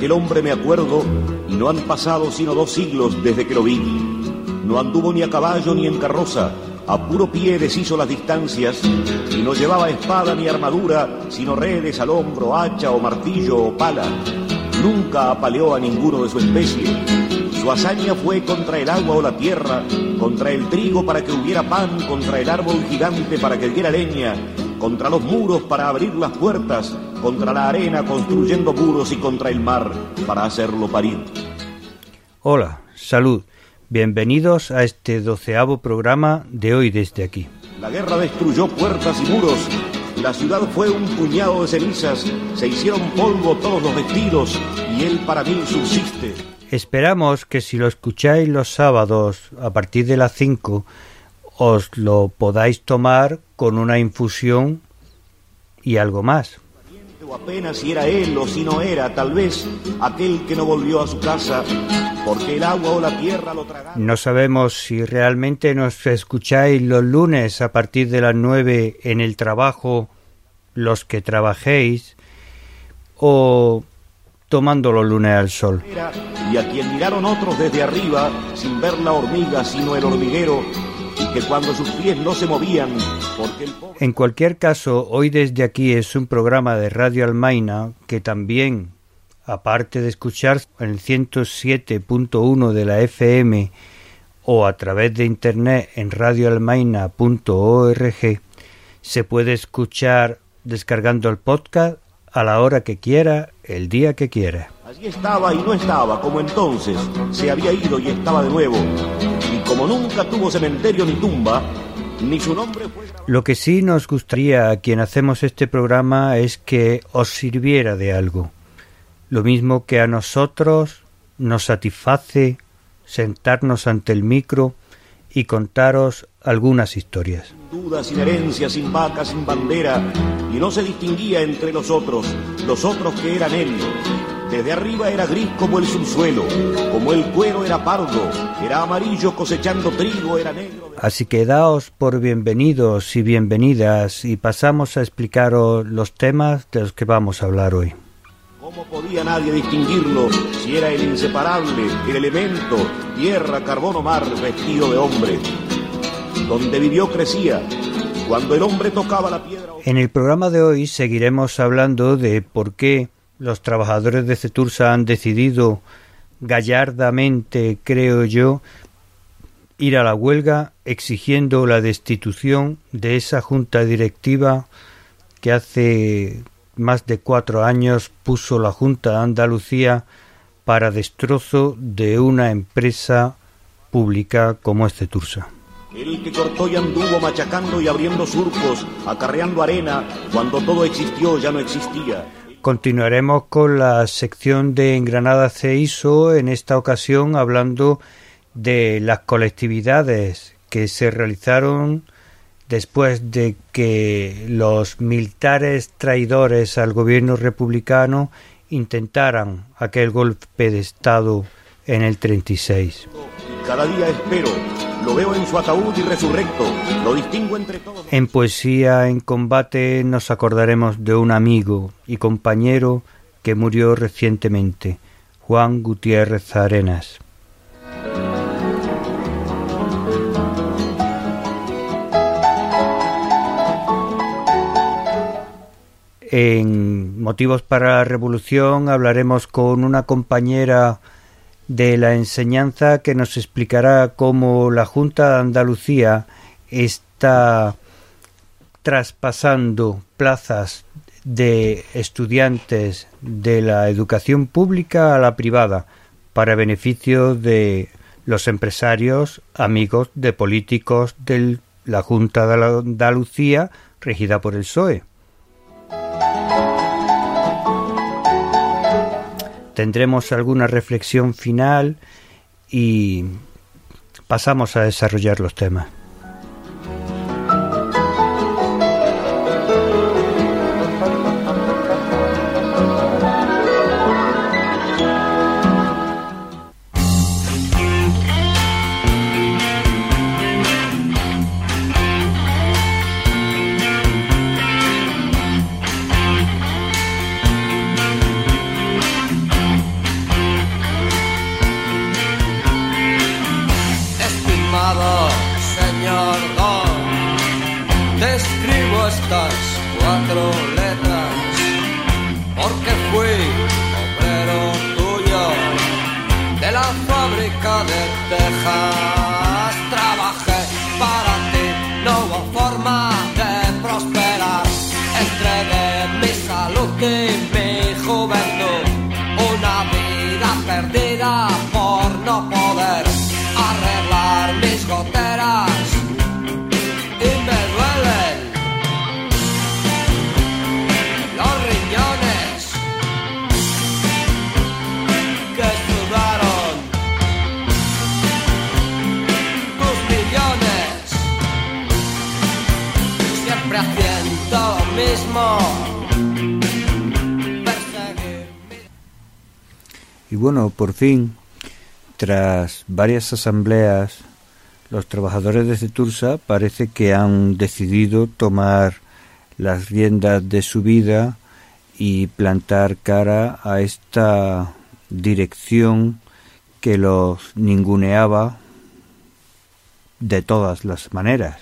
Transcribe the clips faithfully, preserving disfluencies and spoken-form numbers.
aquel hombre me acuerdo y no han pasado sino dos siglos desde que lo vi. No anduvo ni a caballo ni en carroza, a puro pie deshizo las distancias y no llevaba espada ni armadura, sino redes al hombro, hacha o martillo o pala. Nunca apaleó a ninguno de su especie. Su hazaña fue contra el agua o la tierra, contra el trigo para que hubiera pan, contra el árbol gigante para que diera leña, contra los muros para abrir las puertas, contra la arena construyendo muros y contra el mar para hacerlo parir. Hola, salud. Bienvenidos a este doceavo programa de Hoy Desde Aquí. La guerra destruyó puertas y muros. La ciudad fue un puñado de cenizas. Se hicieron polvo todos los vestidos y él para mí subsiste. Esperamos que si lo escucháis los sábados a partir de las cinco os lo podáis tomar con una infusión y algo más. O apenas si era él o si no era, tal vez aquel que no volvió a su casa porque el agua o la tierra lo tragaron. No sabemos si realmente nos escucháis los lunes a partir de las nueve en el trabajo, los que trabajéis, o tomando los lunes al sol. Y a quien miraron otros desde arriba, sin ver la hormiga sino el hormiguero, y que cuando sus pies no se movían, porque el pobre... En cualquier caso, Hoy Desde Aquí es un programa de Radio Almaina que también, aparte de escuchar en el ciento siete punto uno de la F M o a través de internet en radio almaina punto org, se puede escuchar descargando el podcast a la hora que quiera, el día que quiera. Allí estaba y no estaba, como entonces, se había ido y estaba de nuevo. Y como nunca tuvo cementerio ni tumba, ni su nombre fue... Lo que sí nos gustaría a quien hacemos este programa es que os sirviera de algo. Lo mismo que a nosotros nos satisface sentarnos ante el micro y contaros algunas historias. Sin duda, sin herencia, sin vaca, sin bandera, y no se distinguía entre los otros, los otros que eran él. Desde arriba era gris como el subsuelo, como el cuero era pardo, era amarillo cosechando trigo, era negro... De... Así que daos por bienvenidos y bienvenidas y pasamos a explicaros los temas de los que vamos a hablar hoy. ¿Cómo podía nadie distinguirlo si era el inseparable, el elemento, tierra, carbón o mar, vestido de hombre? Donde vivió crecía, cuando el hombre tocaba la piedra... En el programa de hoy seguiremos hablando de por qué los trabajadores de Cetursa han decidido gallardamente, creo yo, ir a la huelga exigiendo la destitución de esa junta directiva que hace más de cuatro años puso la Junta de Andalucía para destrozo de una empresa pública como es Cetursa. El que cortó y anduvo machacando y abriendo surcos, acarreando arena, cuando todo existió ya no existía. Continuaremos con la sección de En Granada se hizo, en esta ocasión hablando de las colectividades que se realizaron después de que los militares traidores al gobierno republicano intentaran aquel golpe de Estado en el treinta y seis. Cada día espero, lo veo en su ataúd y resurrecto, lo distingo entre todos. En Poesía en Combate nos acordaremos de un amigo y compañero que murió recientemente, Juan Gutiérrez Arenas. En Motivos para la Revolución hablaremos con una compañera de la enseñanza que nos explicará cómo la Junta de Andalucía está traspasando plazas de estudiantes de la educación pública a la privada para beneficio de los empresarios amigos de políticos de la Junta de Andalucía regida por el P S O E. Tendremos alguna reflexión final y pasamos a desarrollar los temas. estas cuatro letras, porque fui obrero tuyo de la fábrica de Texas. Trabajé para ti, no hubo forma de prosperar. Entregué mi salud y mi juventud, una vida perdida por no poder arreglar mis goteras y me duelen los riñones que sudaron tus millones, siempre haciendo lo mismo. Y bueno, por fin, tras varias asambleas, los trabajadores de Cetursa parece que han decidido tomar las riendas de su vida y plantar cara a esta dirección que los ninguneaba de todas las maneras.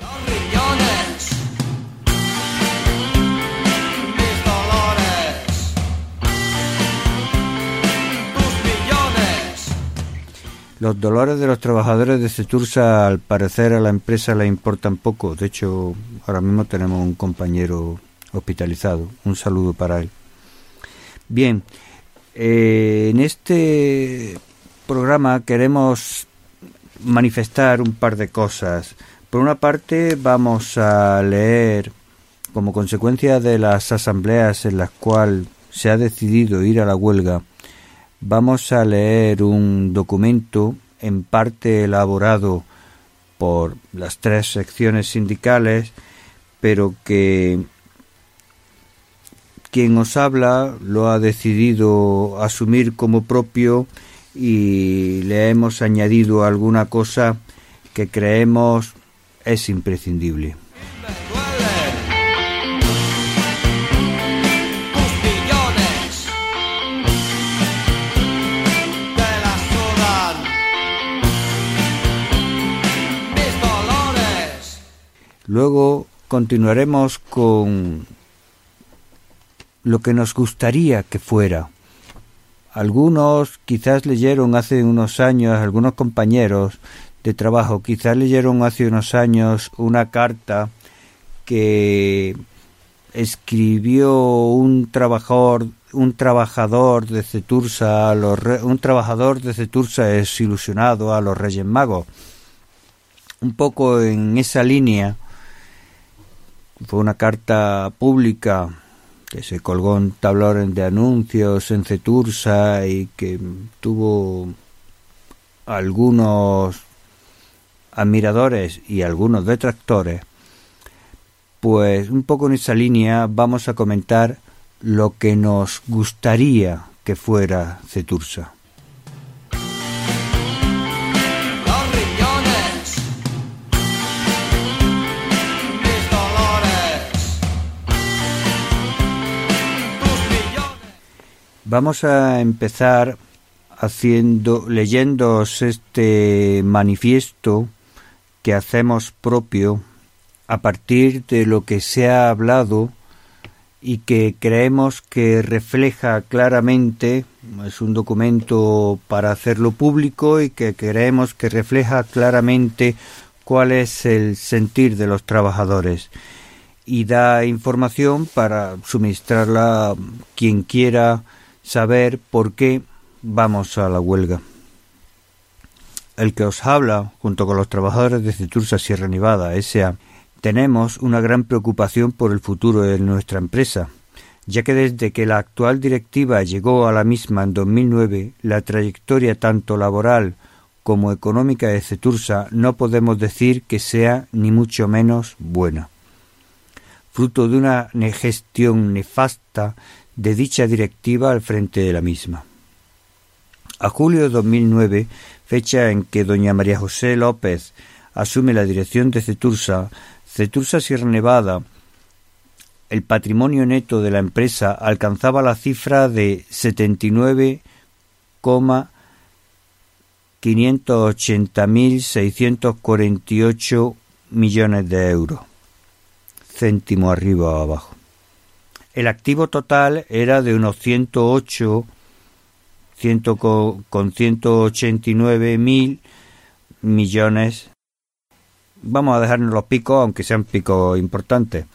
Los dolores de los trabajadores de Cetursa, al parecer, a la empresa le importan poco. De hecho, ahora mismo tenemos un compañero hospitalizado. Un saludo para él. Bien, eh, en este programa queremos manifestar un par de cosas. Por una parte, vamos a leer, como consecuencia de las asambleas en las cuales se ha decidido ir a la huelga, vamos a leer un documento en parte elaborado por las tres secciones sindicales, pero que quien os habla lo ha decidido asumir como propio y le hemos añadido alguna cosa que creemos es imprescindible. Luego continuaremos con lo que nos gustaría que fuera. Algunos quizás leyeron hace unos años, algunos compañeros de trabajo, quizás leyeron hace unos años una carta que escribió un trabajador, un trabajador de Cetursa, a los re, un trabajador de Cetursa desilusionado a los Reyes Magos. Un poco en esa línea. Fue una carta pública que se colgó en tablones de anuncios en Cetursa y que tuvo algunos admiradores y algunos detractores. Pues un poco en esa línea vamos a comentar lo que nos gustaría que fuera Cetursa. Vamos a empezar haciendo, leyéndoos este manifiesto que hacemos propio a partir de lo que se ha hablado y que creemos que refleja claramente, es un documento para hacerlo público y que creemos que refleja claramente cuál es el sentir de los trabajadores y da información para suministrarla a quien quiera saber por qué vamos a la huelga. El que os habla, junto con los trabajadores de Cetursa Sierra Nevada S A, tenemos una gran preocupación por el futuro de nuestra empresa, ya que desde que la actual directiva llegó a la misma en dos mil nueve, la trayectoria tanto laboral como económica de Cetursa no podemos decir que sea ni mucho menos buena. Fruto de una gestión nefasta de dicha directiva al frente de la misma. A julio de dos mil nueve, fecha en que doña María José López asume la dirección de Cetursa, Cetursa Sierra Nevada, el patrimonio neto de la empresa alcanzaba la cifra de setenta y nueve coma quinientos ochenta mil seiscientos cuarenta y ocho millones de euros. céntimo arriba o abajo. El activo total era de unos ciento ocho, cien, con ciento ochenta y nueve mil millones. Vamos a dejarnos los picos, aunque sean picos importantes.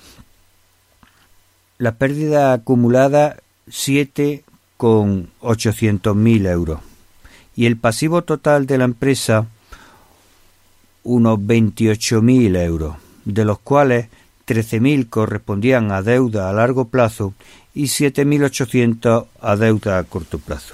La pérdida acumulada, siete con ochocientos mil euros. Y el pasivo total de la empresa, unos veintiocho mil euros, de los cuales trece mil correspondían a deuda a largo plazo y siete mil ochocientos a deuda a corto plazo.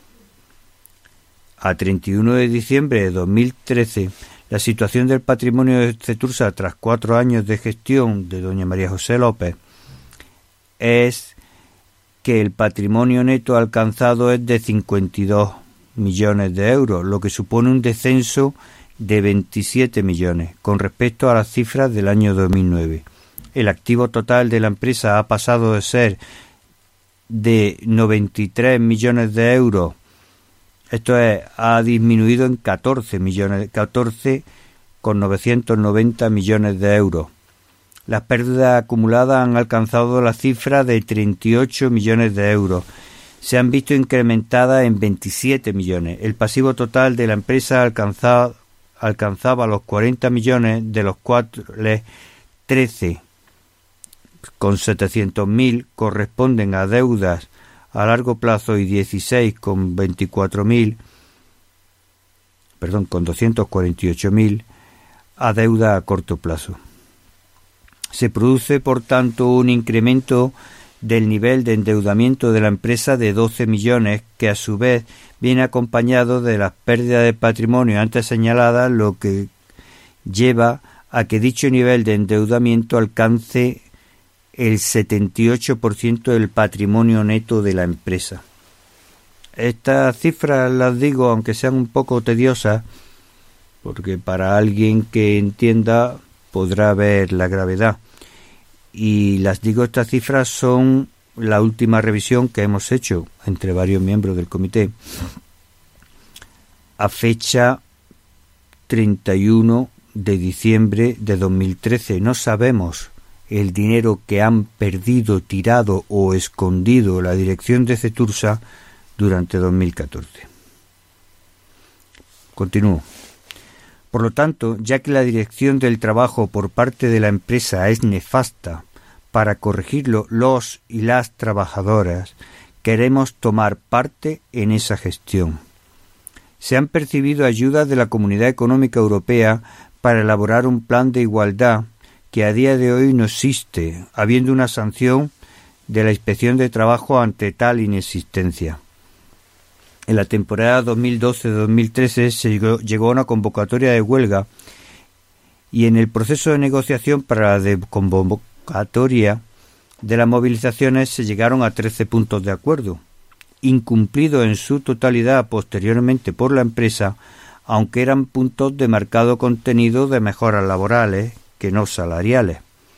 A treinta y uno de diciembre de dos mil trece, la situación del patrimonio de Cetursa tras cuatro años de gestión de doña María José López es que el patrimonio neto alcanzado es de cincuenta y dos millones de euros, lo que supone un descenso de veintisiete millones con respecto a las cifras del año dos mil nueve. El activo total de la empresa ha pasado de ser de noventa y tres millones de euros, esto es, ha disminuido en catorce millones, catorce con novecientos noventa millones de euros. Las pérdidas acumuladas han alcanzado la cifra de treinta y ocho millones de euros. Se han visto incrementadas en veintisiete millones. El pasivo total de la empresa alcanzaba, alcanzaba los cuarenta millones, de los cuales trece con setecientos mil corresponden a deudas a largo plazo y dieciséis con veinticuatro mil, perdón, con doscientos cuarenta y ocho mil a deuda a corto plazo. Se produce, por tanto, un incremento del nivel de endeudamiento de la empresa de doce millones, que a su vez viene acompañado de las pérdidas de patrimonio antes señaladas, lo que lleva a que dicho nivel de endeudamiento alcance el setenta y ocho por ciento del patrimonio neto de la empresa. Estas cifras las digo, aunque sean un poco tediosas, porque para alguien que entienda podrá ver la gravedad. Y las digo, estas cifras son la última revisión que hemos hecho entre varios miembros del comité a fecha treinta y uno de diciembre de dos mil trece. No sabemos el dinero que han perdido, tirado o escondido la dirección de Cetursa durante dos mil catorce. Continúo. Por lo tanto, ya que la dirección del trabajo por parte de la empresa es nefasta, para corregirlo los y las trabajadoras queremos tomar parte en esa gestión. Se han percibido ayudas de la Comunidad Económica Europea para elaborar un plan de igualdad que a día de hoy no existe, habiendo una sanción de la Inspección de Trabajo ante tal inexistencia. En la temporada dos mil doce dos mil trece se llegó, llegó a una convocatoria de huelga y en el proceso de negociación para la convocatoria de las movilizaciones se llegaron a trece puntos de acuerdo, incumplidos en su totalidad posteriormente por la empresa, aunque eran puntos de marcado contenido de mejoras laborales que no salariales.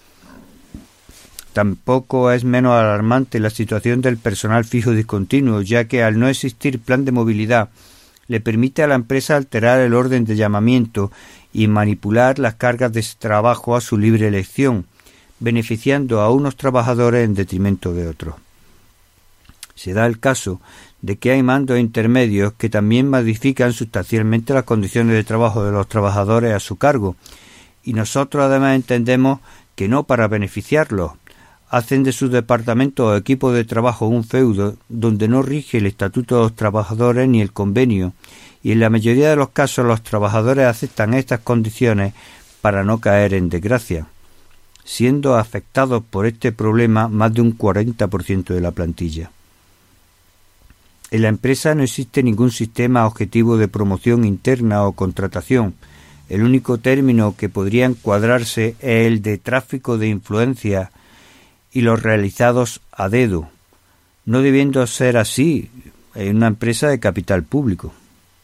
Tampoco es menos alarmante la situación del personal fijo discontinuo, ya que al no existir plan de movilidad le permite a la empresa alterar el orden de llamamiento y manipular las cargas de trabajo a su libre elección, beneficiando a unos trabajadores en detrimento de otros. Se da el caso de que hay mandos intermedios que también modifican sustancialmente las condiciones de trabajo de los trabajadores a su cargo, y nosotros además entendemos que no para beneficiarlos. Hacen de sus departamentos o equipos de trabajo un feudo donde no rige el estatuto de los trabajadores ni el convenio, y en la mayoría de los casos los trabajadores aceptan estas condiciones para no caer en desgracia, siendo afectados por este problema más de un cuarenta por ciento de la plantilla. En la empresa no existe ningún sistema objetivo de promoción interna o contratación. El único término que podría encuadrarse es el de tráfico de influencia y los realizados a dedo, no debiendo ser así en una empresa de capital público.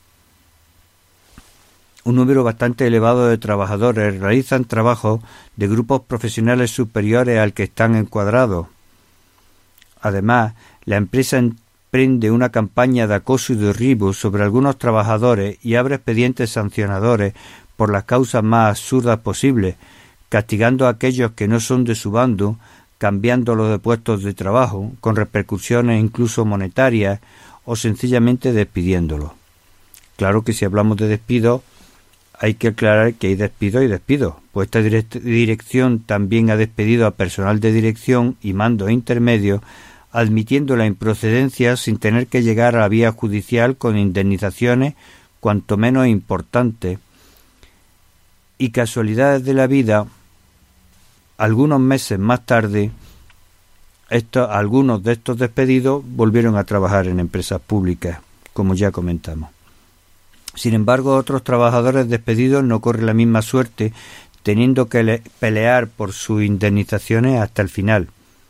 Un número bastante elevado de trabajadores realizan trabajos de grupos profesionales superiores al que están encuadrados. Además, la empresa emprende una campaña de acoso y derribo sobre algunos trabajadores y abre expedientes sancionadores por las causas más absurdas posibles, castigando a aquellos que no son de su bando, cambiándolos de puestos de trabajo, con repercusiones incluso monetarias, o sencillamente despidiéndolos. Claro que si hablamos de despidos, hay que aclarar que hay despidos y despidos, pues esta direct- dirección también ha despedido a personal de dirección y mandos intermedios, admitiendo la improcedencia sin tener que llegar a la vía judicial con indemnizaciones cuanto menos importantes. Y casualidades de la vida, algunos meses más tarde, estos, algunos de estos despedidos volvieron a trabajar en empresas públicas, como ya comentamos. Sin embargo, otros trabajadores despedidos no corren la misma suerte, teniendo que le- pelear por sus indemnizaciones hasta el final.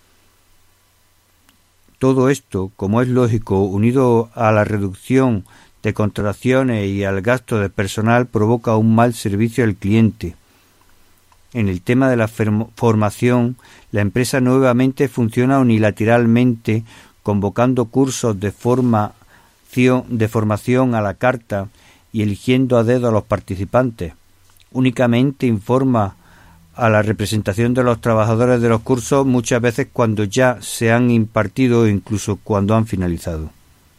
Todo esto, como es lógico, unido a la reducción de contrataciones y al gasto de personal, provoca un mal servicio al cliente. En el tema de la formación, la empresa nuevamente funciona unilateralmente, convocando cursos de formación, de formación a la carta y eligiendo a dedo a los participantes. Únicamente informa a la representación de los trabajadores de los cursos muchas veces cuando ya se han impartido o incluso cuando han finalizado.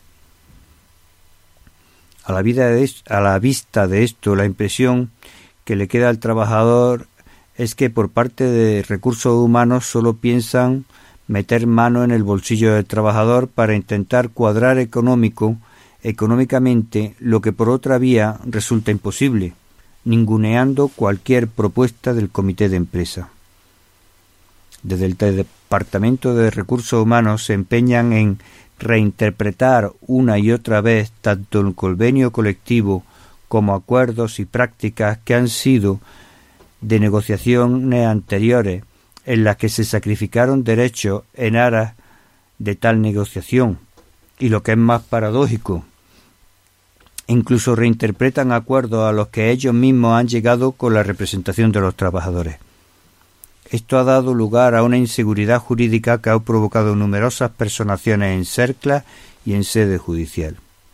A la, vida de, a la vista de esto, la impresión que le queda al trabajador es que por parte de recursos humanos solo piensan meter mano en el bolsillo del trabajador para intentar cuadrar económico, económicamente lo que por otra vía resulta imposible, ninguneando cualquier propuesta del comité de empresa. Desde el Departamento de Recursos Humanos se empeñan en reinterpretar una y otra vez tanto el convenio colectivo como acuerdos y prácticas que han sido de negociaciones anteriores en las que se sacrificaron derechos en aras de tal negociación, y lo que es más paradójico, incluso reinterpretan acuerdos a los que ellos mismos han llegado con la representación de los trabajadores. Esto ha dado lugar a una inseguridad jurídica que ha provocado numerosas personaciones en cerclas y en sede judicial.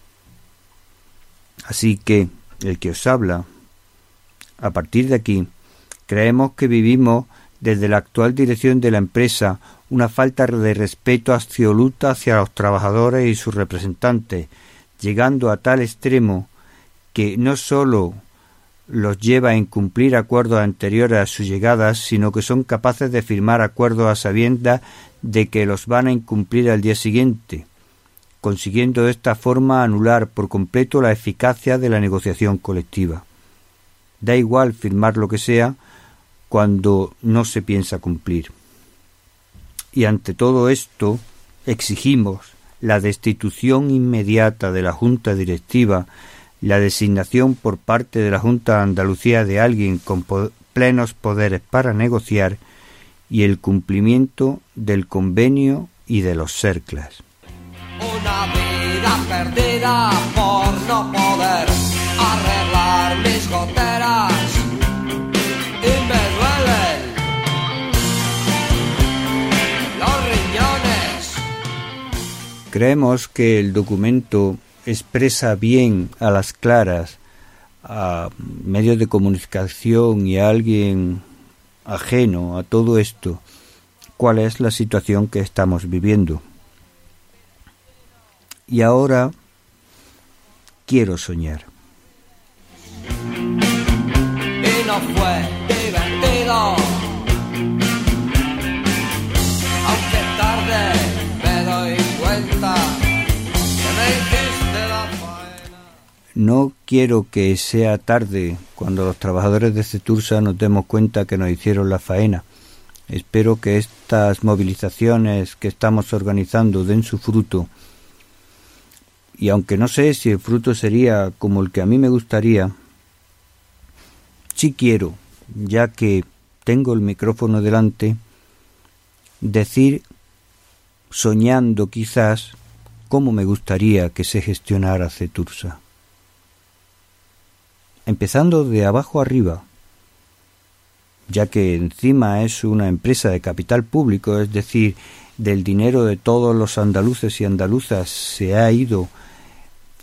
Así que, el que os habla, a partir de aquí, creemos que vivimos desde la actual dirección de la empresa una falta de respeto absoluta hacia los trabajadores y sus representantes, llegando a tal extremo que no sólo los lleva a incumplir acuerdos anteriores a su llegada, sino que son capaces de firmar acuerdos a sabiendas de que los van a incumplir al día siguiente, consiguiendo de esta forma anular por completo la eficacia de la negociación colectiva. Da igual firmar lo que sea cuando no se piensa cumplir. Y ante todo esto exigimos la destitución inmediata de la Junta Directiva, la designación por parte de la Junta de Andalucía de alguien con po- plenos poderes para negociar y el cumplimiento del convenio y de los cerclas. Una vida perdida por no poder arreglar mis goteras y me duelen los riñones. Creemos que el documento expresa bien a las claras a medios de comunicación y a alguien ajeno a todo esto cuál es la situación que estamos viviendo. Y ahora quiero soñar. Y no fue divertido, aunque tarde me doy cuenta que me hiciste la faena. No quiero que sea tarde cuando los trabajadores de Cetursa nos demos cuenta que nos hicieron la faena. Espero que estas movilizaciones que estamos organizando den su fruto. Y aunque no sé si el fruto sería como el que a mí me gustaría, sí quiero, ya que tengo el micrófono delante, decir, soñando quizás, cómo me gustaría que se gestionara Cetursa. Empezando de abajo arriba, ya que encima es una empresa de capital público, es decir, del dinero de todos los andaluces y andaluzas se ha ido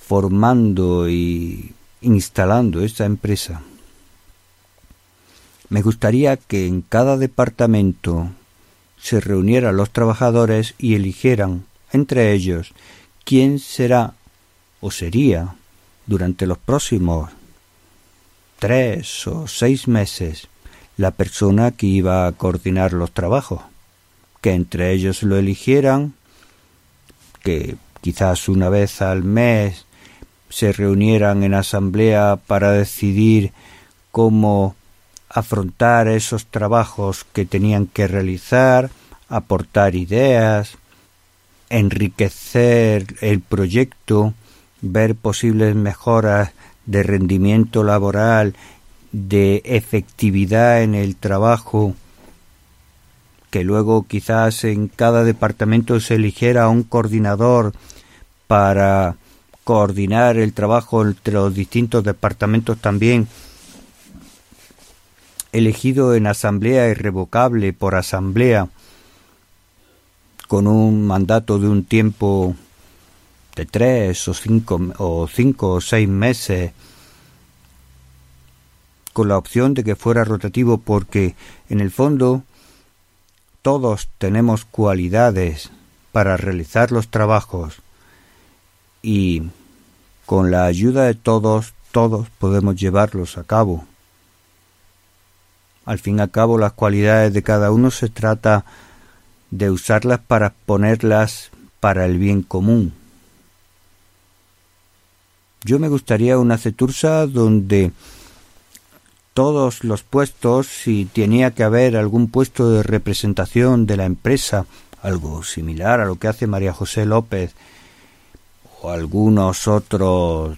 formando y instalando esta empresa. Me gustaría que en cada departamento se reunieran los trabajadores y eligieran entre ellos quién será o sería durante los próximos tres o seis meses la persona que iba a coordinar los trabajos, que entre ellos lo eligieran, que quizás una vez al mes se reunieran en asamblea para decidir cómo afrontar esos trabajos que tenían que realizar, aportar ideas, enriquecer el proyecto, ver posibles mejoras de rendimiento laboral, de efectividad en el trabajo, que luego quizás en cada departamento se eligiera un coordinador para coordinar el trabajo entre los distintos departamentos también, elegido en asamblea irrevocable por asamblea, con un mandato de un tiempo de tres o cinco o cinco o seis meses, con la opción de que fuera rotativo, porque en el fondo todos tenemos cualidades para realizar los trabajos y con la ayuda de todos, todos podemos llevarlos a cabo. Al fin y al cabo, las cualidades de cada uno se trata de usarlas para ponerlas para el bien común. Yo me gustaría una CETURSA donde todos los puestos, si tenía que haber algún puesto de representación de la empresa, algo similar a lo que hace María José López o algunos otros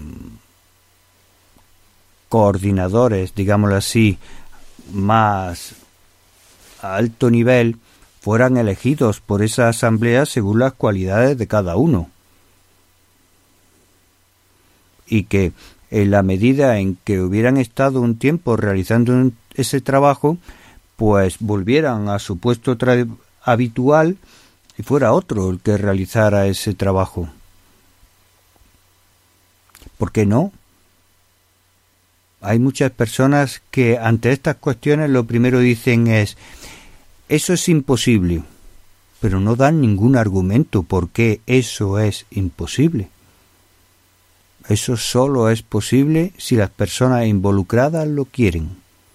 coordinadores, digámoslo así, más a alto nivel, fueran elegidos por esa asamblea según las cualidades de cada uno. Y que en la medida en que hubieran estado un tiempo realizando ese trabajo, pues volvieran a su puesto tra- habitual y fuera otro el que realizara ese trabajo. ¿Por qué no? Hay muchas personas que ante estas cuestiones lo primero dicen es: eso es imposible, pero no dan ningún argumento por qué eso es imposible. Eso solo es posible si las personas involucradas lo quieren.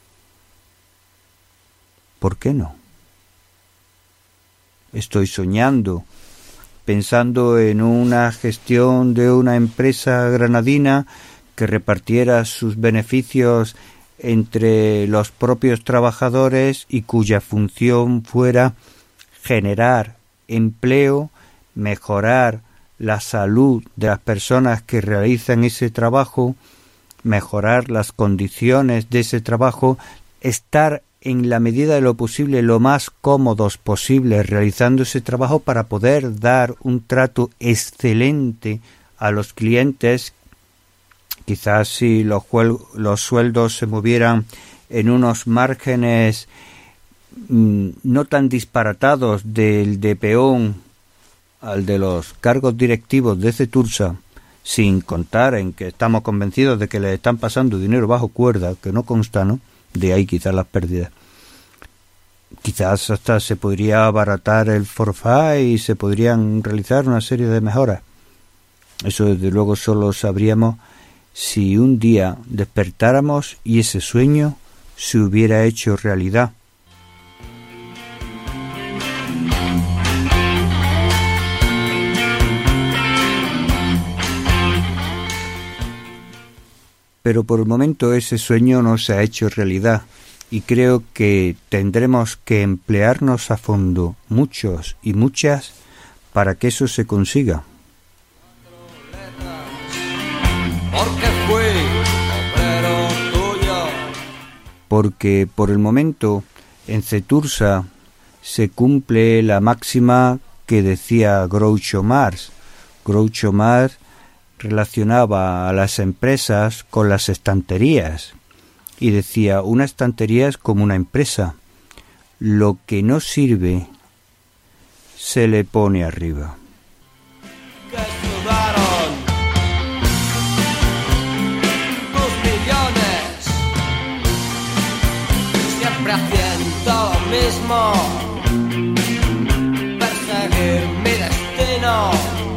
¿Por qué no? Estoy soñando, pensando en una gestión de una empresa granadina que repartiera sus beneficios entre los propios trabajadores y cuya función fuera generar empleo, mejorar la salud de las personas que realizan ese trabajo, mejorar las condiciones de ese trabajo, estar en la medida de lo posible lo más cómodos posible realizando ese trabajo para poder dar un trato excelente a los clientes. Quizás si los, los sueldos se movieran en unos márgenes mmm, no tan disparatados del de peón al de los cargos directivos de CETURSA, sin contar en que estamos convencidos de que le están pasando dinero bajo cuerda, que no consta, ¿no? De ahí quizás las pérdidas. Quizás hasta se podría abaratar el forfait y se podrían realizar una serie de mejoras. Eso desde luego solo sabríamos si un día despertáramos y ese sueño se hubiera hecho realidad. Pero por el momento ese sueño no se ha hecho realidad y creo que tendremos que emplearnos a fondo, muchos y muchas, para que eso se consiga. Porque fui obrero tuyo. Porque por el momento en CETURSA se cumple la máxima que decía Groucho Marx. Groucho Marx relacionaba a las empresas con las estanterías y decía: una estantería es como una empresa, lo que no sirve se le pone arriba. Que sudaron tus millones haciendo lo mismo, perseguir mi destino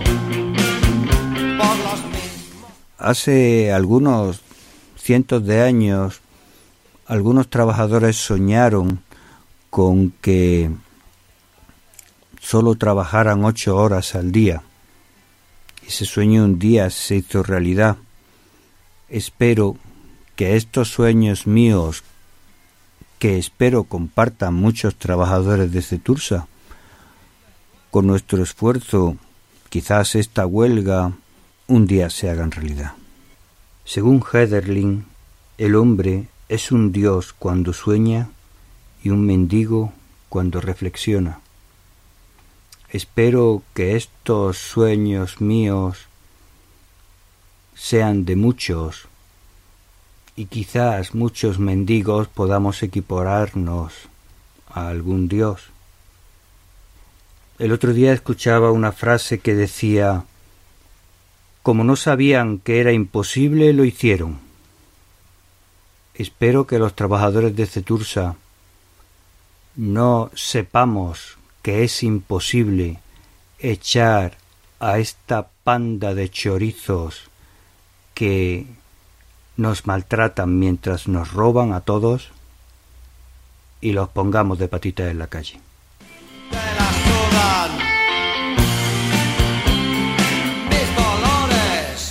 por los mismos. Hace algunos cientos de años, algunos trabajadores soñaron con que solo trabajaran ocho horas al día. Ese sueño un día se hizo realidad. Espero que estos sueños míos, que espero compartan muchos trabajadores de Cetursa, con nuestro esfuerzo, quizás esta huelga un día se haga realidad. Según Hölderlin, el hombre es un dios cuando sueña y un mendigo cuando reflexiona. Espero que estos sueños míos sean de muchos y quizás muchos mendigos podamos equipararnos a algún dios. El otro día escuchaba una frase que decía: como no sabían que era imposible, lo hicieron. Espero que los trabajadores de Cetursa no sepamos que es imposible echar a esta panda de chorizos que nos maltratan mientras nos roban a todos y los pongamos de patitas en la calle. Te la sudan mis dolores.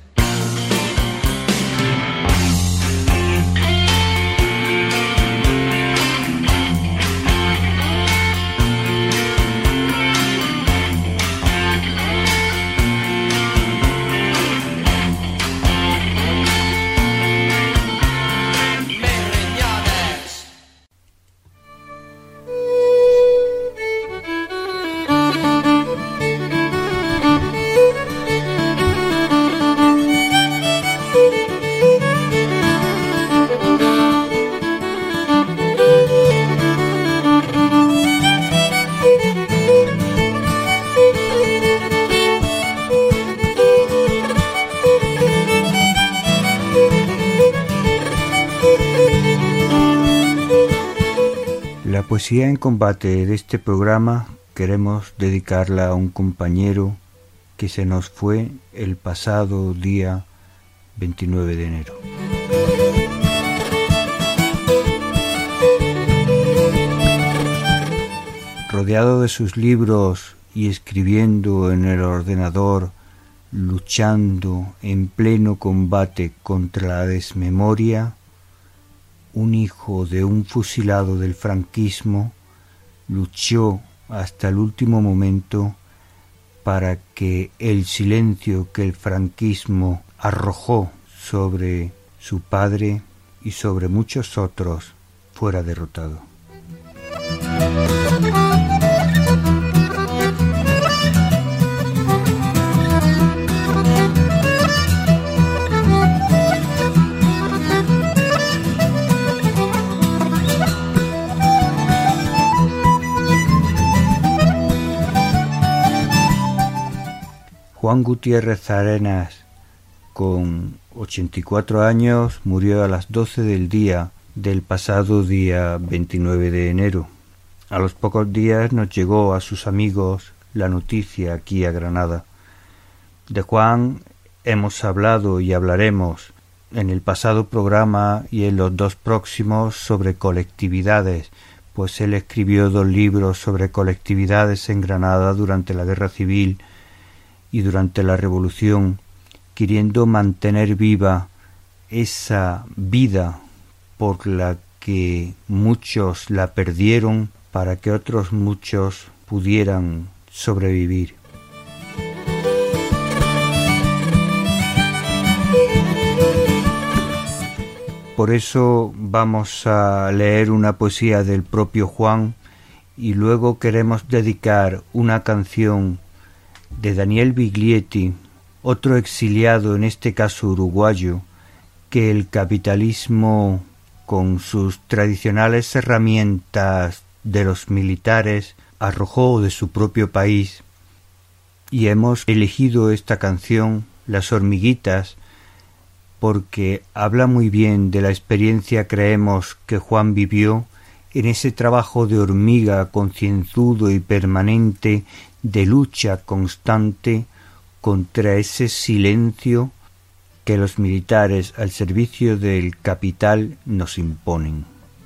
La poesía en combate de este programa queremos dedicarla a un compañero que se nos fue el pasado día veintinueve de enero. Rodeado de sus libros y escribiendo en el ordenador, luchando en pleno combate contra la desmemoria, un hijo de un fusilado del franquismo luchó hasta el último momento para que el silencio que el franquismo arrojó sobre su padre y sobre muchos otros fuera derrotado. Juan Gutiérrez Arenas, con ochenta y cuatro años, murió a las doce del día del pasado día veintinueve de enero. A los pocos días nos llegó a sus amigos la noticia aquí a Granada. De Juan hemos hablado y hablaremos en el pasado programa y en los dos próximos sobre colectividades, pues él escribió dos libros sobre colectividades en Granada durante la Guerra Civil y durante la Revolución, queriendo mantener viva esa vida por la que muchos la perdieron para que otros muchos pudieran sobrevivir. Por eso vamos a leer una poesía del propio Juan y luego queremos dedicar una canción de Daniel Biglietti, otro exiliado, en este caso uruguayo, que el capitalismo, con sus tradicionales herramientas de los militares, arrojó de su propio país. Y hemos elegido esta canción, Las hormiguitas, porque habla muy bien de la experiencia, creemos, que Juan vivió en ese trabajo de hormiga concienzudo y permanente, de lucha constante contra ese silencio que los militares al servicio del capital nos imponen.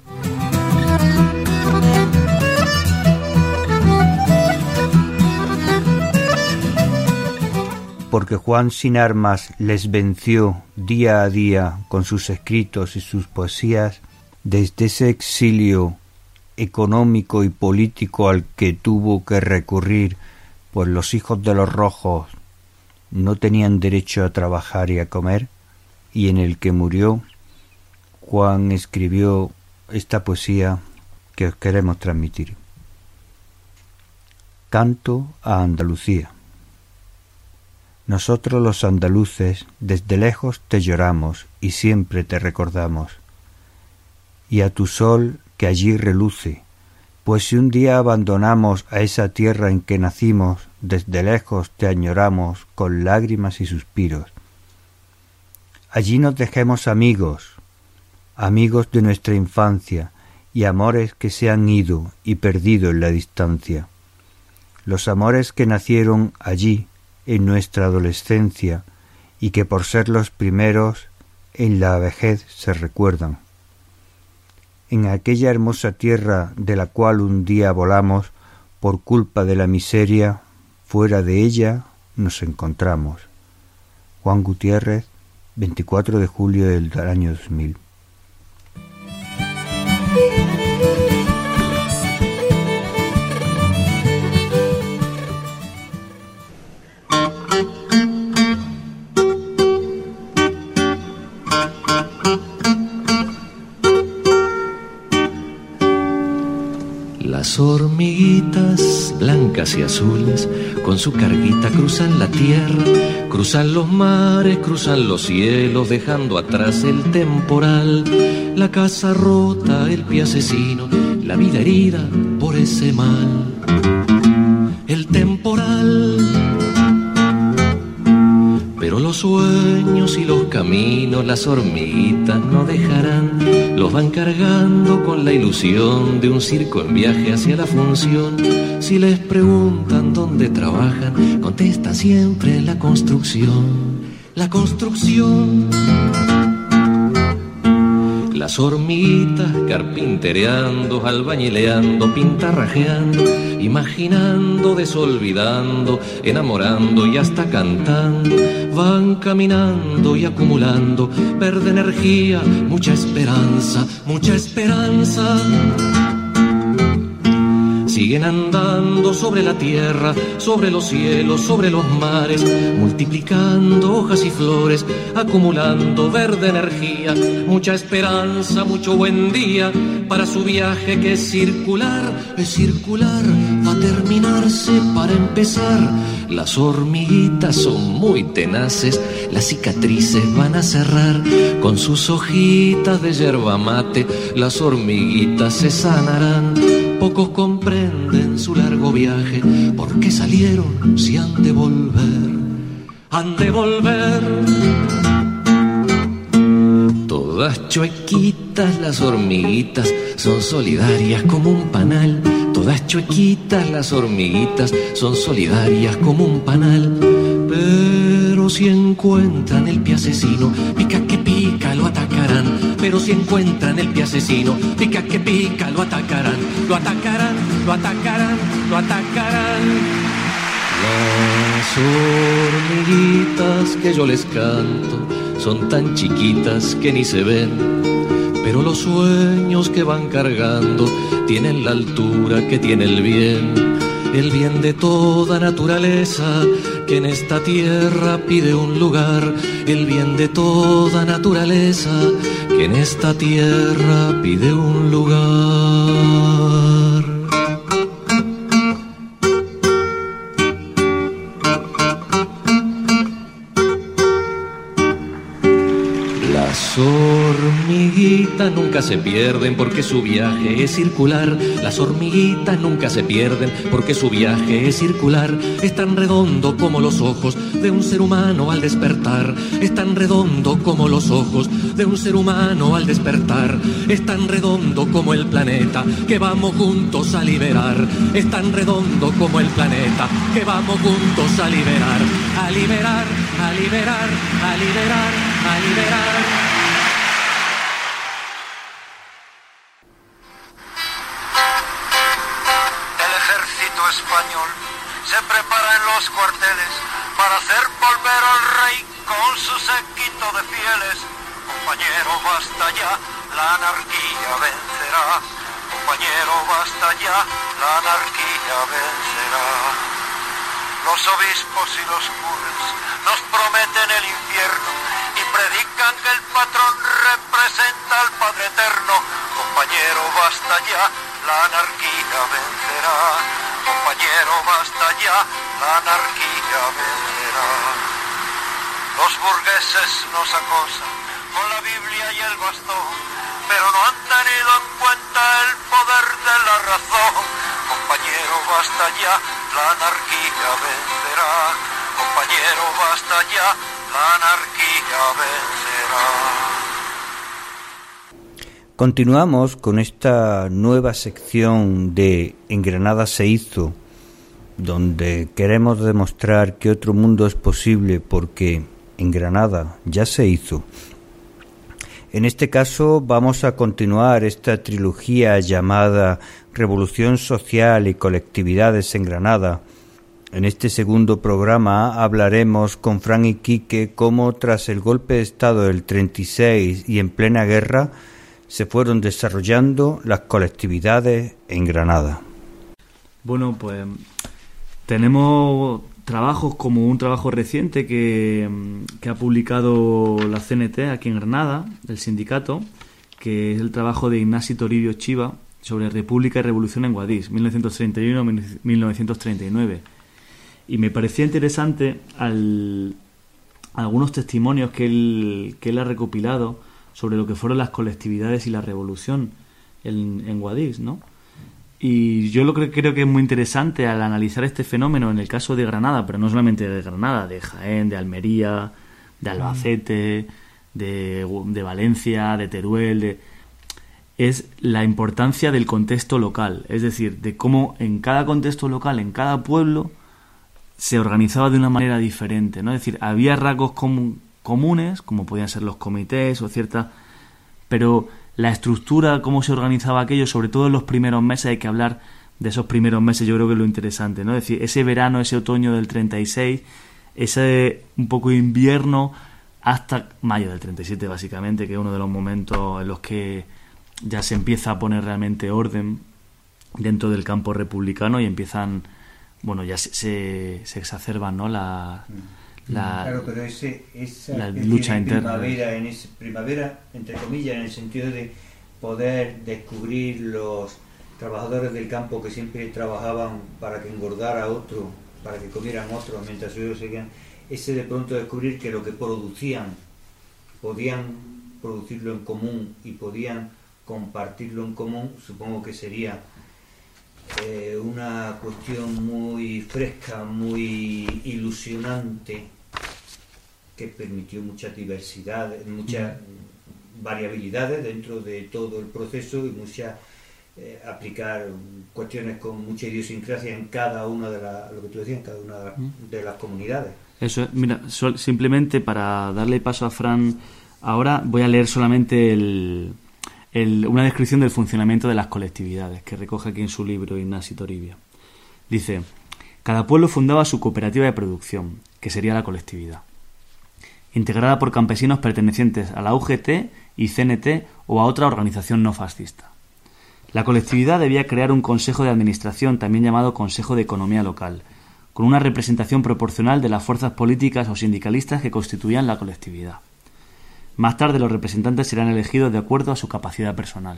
Porque Juan sin armas les venció día a día con sus escritos y sus poesías, desde ese exilio económico y político al que tuvo que recurrir, pues los hijos de los rojos no tenían derecho a trabajar y a comer, y en el que murió, Juan escribió esta poesía que os queremos transmitir. Canto a Andalucía. Nosotros los andaluces desde lejos te lloramos y siempre te recordamos, y a tu sol que allí reluce, pues si un día abandonamos a esa tierra en que nacimos, desde lejos te añoramos con lágrimas y suspiros. Allí nos dejemos amigos, amigos de nuestra infancia, y amores que se han ido y perdido en la distancia. Los amores que nacieron allí, en nuestra adolescencia, y que por ser los primeros, en la vejez se recuerdan. En aquella hermosa tierra de la cual un día volamos, por culpa de la miseria, fuera de ella nos encontramos. Juan Gutiérrez, veinticuatro de julio del año dos mil. Las hormiguitas blancas y azules con su carguita cruzan la tierra, cruzan los mares, cruzan los cielos, dejando atrás el temporal, la casa rota, el pie asesino, la vida herida por ese mal. El temporal, pero los sueños y los caminos las hormiguitas no dejarán, los van cargando con la ilusión de un circo en viaje hacia la función. Si les preguntan dónde trabajan, contestan siempre la construcción, la construcción. Las hormiguitas carpintereando, albañileando, pintarrajeando, imaginando, desolvidando, enamorando y hasta cantando, van caminando y acumulando verde energía, mucha esperanza, mucha esperanza. Siguen andando sobre la tierra, sobre los cielos, sobre los mares, multiplicando hojas y flores, acumulando verde energía, mucha esperanza, mucho buen día para su viaje que es circular, es circular, va a terminarse para empezar. Las hormiguitas son muy tenaces, las cicatrices van a cerrar, con sus hojitas de yerba mate, las hormiguitas se sanarán. Pocos comprenden su largo viaje, ¿por qué salieron si han de volver? Han de volver. Todas chuequitas las hormiguitas, son solidarias como un panal. Todas chuequitas las hormiguitas, son solidarias como un panal. Pero si encuentran el pie asesino, pica que pica, lo atacarán. Pero si encuentran el pie asesino, pica que pica, lo atacarán. Lo atacarán, lo atacarán, lo atacarán. Las hormiguitas que yo les canto son tan chiquitas que ni se ven, pero los sueños que van cargando tienen la altura que tiene el bien. El bien de toda naturaleza que en esta tierra pide un lugar. El bien de toda naturaleza que en esta tierra pide un lugar. Las hormiguitas hormiguitas nunca se pierden porque su viaje es circular. Las hormiguitas nunca se pierden porque su viaje es circular. Es tan redondo como los ojos de un ser humano al despertar. Es tan redondo como los ojos de un ser humano al despertar. Es tan redondo como el planeta que vamos juntos a liberar. Es tan redondo como el planeta que vamos juntos a liberar. A liberar, a liberar, a liberar, a liberar. Español se prepara en los cuarteles para hacer volver al rey con su séquito de fieles. Compañero, basta ya, la anarquía vencerá. Compañero, basta ya, la anarquía vencerá. Los obispos y los curas nos prometen el infierno y predican que el patrón representa al Padre Eterno. Compañero, basta ya, la anarquía vencerá. Compañero, basta ya, la anarquía vencerá. Los burgueses nos acosan con la Biblia y el bastón, pero no han tenido en cuenta el poder de la razón. Compañero, basta ya, la anarquía vencerá. Compañero, basta ya, la anarquía vencerá. Continuamos con esta nueva sección de En Granada se hizo, donde queremos demostrar que otro mundo es posible porque en Granada ya se hizo. En este caso vamos a continuar esta trilogía llamada Revolución Social y Colectividades en Granada. En este segundo programa hablaremos con Fran y Quique cómo tras el golpe de Estado del treinta y seis y en plena guerra se fueron desarrollando las colectividades en Granada. Bueno, pues tenemos trabajos como un trabajo reciente que, que ha publicado la C N T aquí en Granada, el sindicato, que es el trabajo de Ignasi Toribio Chiva sobre República y Revolución en Guadix, mil novecientos treinta y uno a mil novecientos treinta y nueve. Y me parecía interesante al, algunos testimonios que él, que él ha recopilado sobre lo que fueron las colectividades y la revolución en, en Guadix, ¿no? Y yo lo que creo que es muy interesante al analizar este fenómeno en el caso de Granada, pero no solamente de Granada, de Jaén, de Almería, de Albacete, de, de Valencia, de Teruel, de, es la importancia del contexto local, es decir, de cómo en cada contexto local, en cada pueblo, se organizaba de una manera diferente, ¿no? Es decir, había rasgos comunes, comunes, como podían ser los comités o ciertas, pero la estructura, cómo se organizaba aquello, sobre todo en los primeros meses, hay que hablar de esos primeros meses, yo creo que es lo interesante, ¿no? Es decir, ese verano, ese otoño del treinta y seis, ese un poco invierno hasta mayo del treinta y siete, básicamente, que es uno de los momentos en los que ya se empieza a poner realmente orden dentro del campo republicano y empiezan, bueno, ya se, se, se exacerban, ¿no? La... La, claro, pero ese, esa la lucha interna. Primavera, en ese, primavera, entre comillas, en el sentido de poder descubrir los trabajadores del campo que siempre trabajaban para que engordara otro, para que comieran otro, mientras ellos seguían, ese de pronto descubrir que lo que producían, podían producirlo en común y podían compartirlo en común, supongo que sería Eh, una cuestión muy fresca, muy ilusionante, que permitió mucha diversidad, muchas variabilidades dentro de todo el proceso y mucha eh, aplicar cuestiones con mucha idiosincrasia en cada una de las, lo que tú decías, en cada una de las, de las comunidades. Eso, mira, sol, simplemente para darle paso a Fran, ahora voy a leer solamente el El, una descripción del funcionamiento de las colectividades que recoge aquí en su libro Ignasi Toribio. Dice: cada pueblo fundaba su cooperativa de producción, que sería la colectividad, integrada por campesinos pertenecientes a la U G T y C N T o a otra organización no fascista. La colectividad debía crear un consejo de administración, también llamado Consejo de Economía Local, con una representación proporcional de las fuerzas políticas o sindicalistas que constituían la colectividad. Más tarde los representantes serán elegidos de acuerdo a su capacidad personal.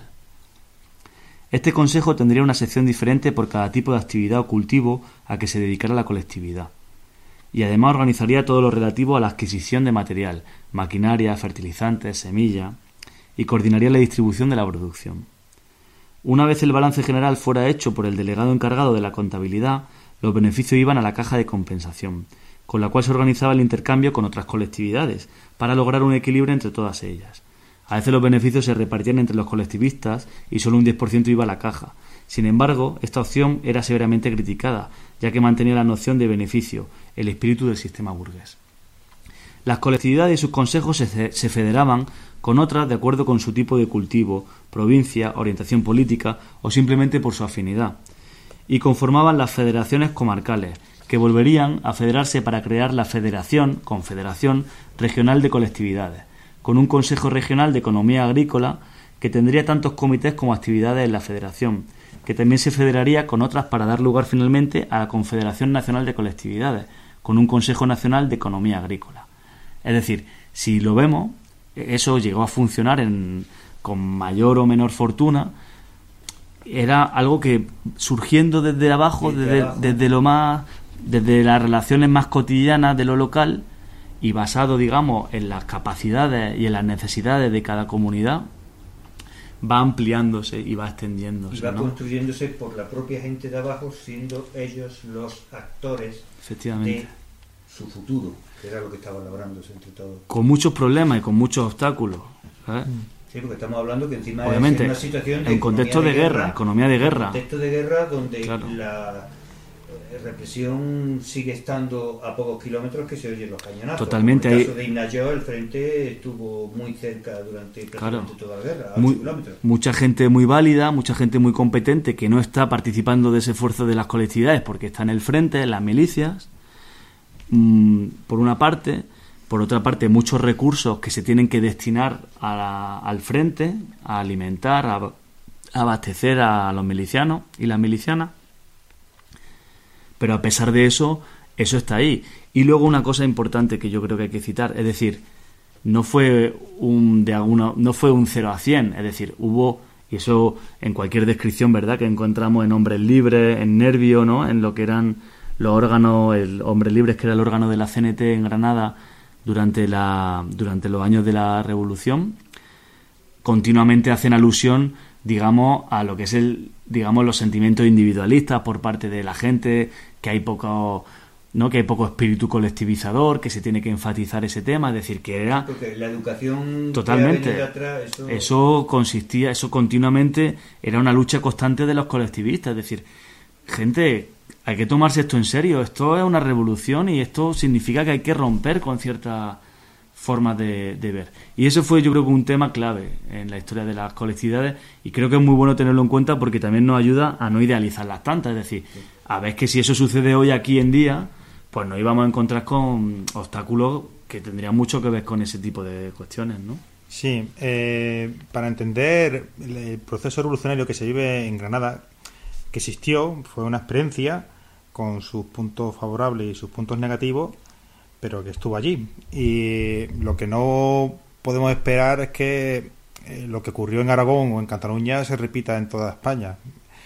Este consejo tendría una sección diferente por cada tipo de actividad o cultivo a que se dedicara la colectividad, y además organizaría todo lo relativo a la adquisición de material, maquinaria, fertilizantes, semilla, y coordinaría la distribución de la producción. Una vez el balance general fuera hecho por el delegado encargado de la contabilidad, los beneficios iban a la caja de compensación, con la cual se organizaba el intercambio con otras colectividades, para lograr un equilibrio entre todas ellas. A veces los beneficios se repartían entre los colectivistas y solo un diez por ciento iba a la caja. Sin embargo, esta opción era severamente criticada, ya que mantenía la noción de beneficio, el espíritu del sistema burgués. Las colectividades y sus consejos se, se federaban con otras de acuerdo con su tipo de cultivo, provincia, orientación política o simplemente por su afinidad, y conformaban las federaciones comarcales, que volverían a federarse para crear la Federación, Confederación Regional de Colectividades, con un Consejo Regional de Economía Agrícola que tendría tantos comités como actividades en la federación, que también se federaría con otras para dar lugar finalmente a la Confederación Nacional de Colectividades, con un Consejo Nacional de Economía Agrícola. Es decir, si lo vemos, eso llegó a funcionar en, con mayor o menor fortuna. Era algo que surgiendo desde abajo, desde, desde, abajo. desde lo más, desde las relaciones más cotidianas de lo local y basado, digamos, en las capacidades y en las necesidades de cada comunidad, va ampliándose y va extendiéndose. Y va ¿no? construyéndose por la propia gente de abajo, siendo ellos los actores Efectivamente. de su futuro, que era lo que estaba labrándose entre todos. Con muchos problemas y con muchos obstáculos, ¿sabes? Sí, porque estamos hablando que encima Obviamente, es una situación de en contexto de, de guerra, guerra, economía de guerra. En contexto de guerra donde claro. la represión sigue estando a pocos kilómetros que se oyen los cañonazos. Totalmente. En el caso de Ignayo, el frente estuvo muy cerca durante prácticamente claro. toda la guerra, a muy, ocho kilómetros. Mucha gente muy válida, mucha gente muy competente que no está participando de ese esfuerzo de las colectividades porque está en el frente, en las milicias, mmm, por una parte. Por otra parte, muchos recursos que se tienen que destinar a la, al frente, a alimentar, a, a abastecer a los milicianos y las milicianas. Pero a pesar de eso, eso está ahí. Y luego una cosa importante que yo creo que hay que citar, es decir, no fue un de alguna, no fue un cero a cien, es decir, hubo, y eso en cualquier descripción, ¿verdad?, que encontramos en Hombres Libres, en Nervio, ¿no?, en lo que eran los órganos, el Hombres Libres, que era el órgano de la C N T en Granada durante la durante los años de la Revolución, continuamente hacen alusión, digamos, a lo que es el, digamos, los sentimientos individualistas por parte de la gente, que hay poco, ¿no?, que hay poco espíritu colectivizador, que se tiene que enfatizar ese tema, es decir, que era porque la educación totalmente de atrás, eso... eso consistía, eso continuamente era una lucha constante de los colectivistas, es decir, gente, hay que tomarse esto en serio, esto es una revolución y esto significa que hay que romper con ciertas formas de, de ver. Y eso fue, yo creo, que un tema clave en la historia de las colectividades, y creo que es muy bueno tenerlo en cuenta porque también nos ayuda a no idealizarlas tantas, es decir, a ver que si eso sucede hoy aquí en día, pues nos íbamos a encontrar con obstáculos que tendrían mucho que ver con ese tipo de cuestiones, ¿no? Sí, eh, para entender el proceso revolucionario que se vive en Granada, que existió, fue una experiencia con sus puntos favorables y sus puntos negativos, pero que estuvo allí. Y lo que no podemos esperar es que eh, lo que ocurrió en Aragón o en Cataluña se repita en toda España.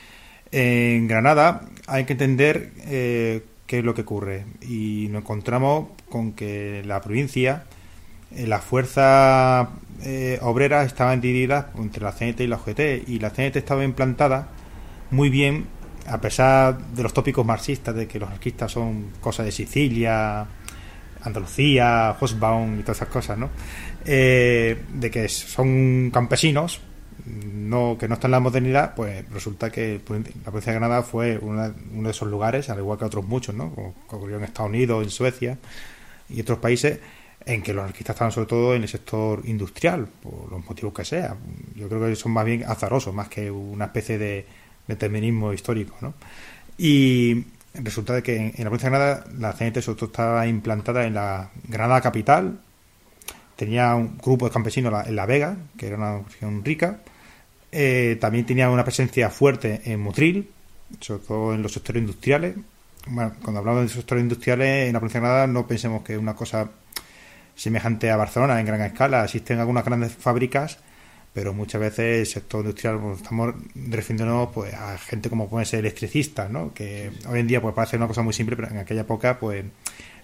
En Granada hay que entender eh, qué es lo que ocurre, y nos encontramos con que la provincia, eh, las fuerzas eh, obreras estaban divididas entre la C N T y la U G T, y la C N T estaba implantada muy bien, a pesar de los tópicos marxistas de que los anarquistas son cosas de Sicilia, Andalucía, Hobsbawm y todas esas cosas, ¿no? Eh, de que son campesinos, no que no están en la modernidad. Pues resulta que la provincia de Granada fue una, uno de esos lugares, al igual que otros muchos, ¿no?, como ocurrió en Estados Unidos, en Suecia y otros países, en que los anarquistas estaban sobre todo en el sector industrial, por los motivos que sea. Yo creo que son más bien azarosos, más que una especie de determinismo histórico, ¿no? Y resulta de que en, en la provincia de Granada la C N T sobre todo estaba implantada en la Granada capital, tenía un grupo de campesinos en La Vega, que era una región rica, eh, también tenía una presencia fuerte en Motril, sobre todo en los sectores industriales. Bueno, cuando hablamos de sectores industriales en la provincia de Granada, no pensemos que es una cosa semejante a Barcelona en gran escala. Existen algunas grandes fábricas, pero muchas veces el sector industrial, pues, estamos refiriéndonos pues a gente como pueden ser electricistas, ¿no?, que hoy en día pues parece una cosa muy simple, pero en aquella época pues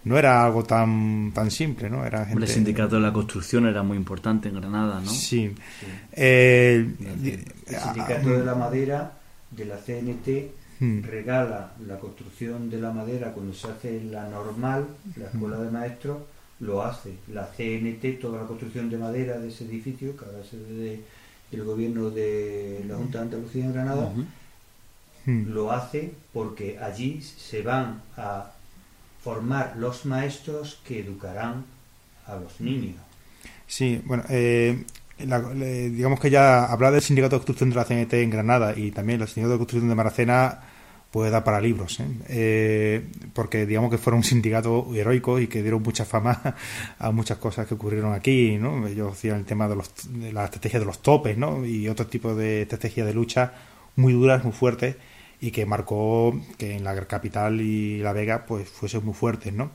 no era algo tan tan simple, ¿no? Era gente... El sindicato de la construcción era muy importante en Granada, ¿no? Sí. Sí. Eh, El sindicato de la madera de la C N T Hmm. regala la construcción de la madera cuando se hace la normal, la escuela de maestros lo hace. La C N T, toda la construcción de madera de ese edificio, que ahora es de, del gobierno de la Junta de Andalucía en Granada, Ujú. Hmm. lo hace porque allí se van a formar los maestros que educarán a los niños. Sí, bueno, eh, la- le- digamos que ya hablar del sindicato de construcción de la C N T en Granada y también los sindicatos de construcción de Maracena puede dar para libros, ¿eh? Eh, porque digamos que fueron un sindicato heroico y que dieron mucha fama a muchas cosas que ocurrieron aquí, ¿no? Ellos hacían el tema de, los, de la estrategia de los topes, ¿no? Y otro tipo de estrategias de lucha muy duras, muy fuertes, y que marcó que en la capital y La Vega pues fuesen muy fuertes, ¿no?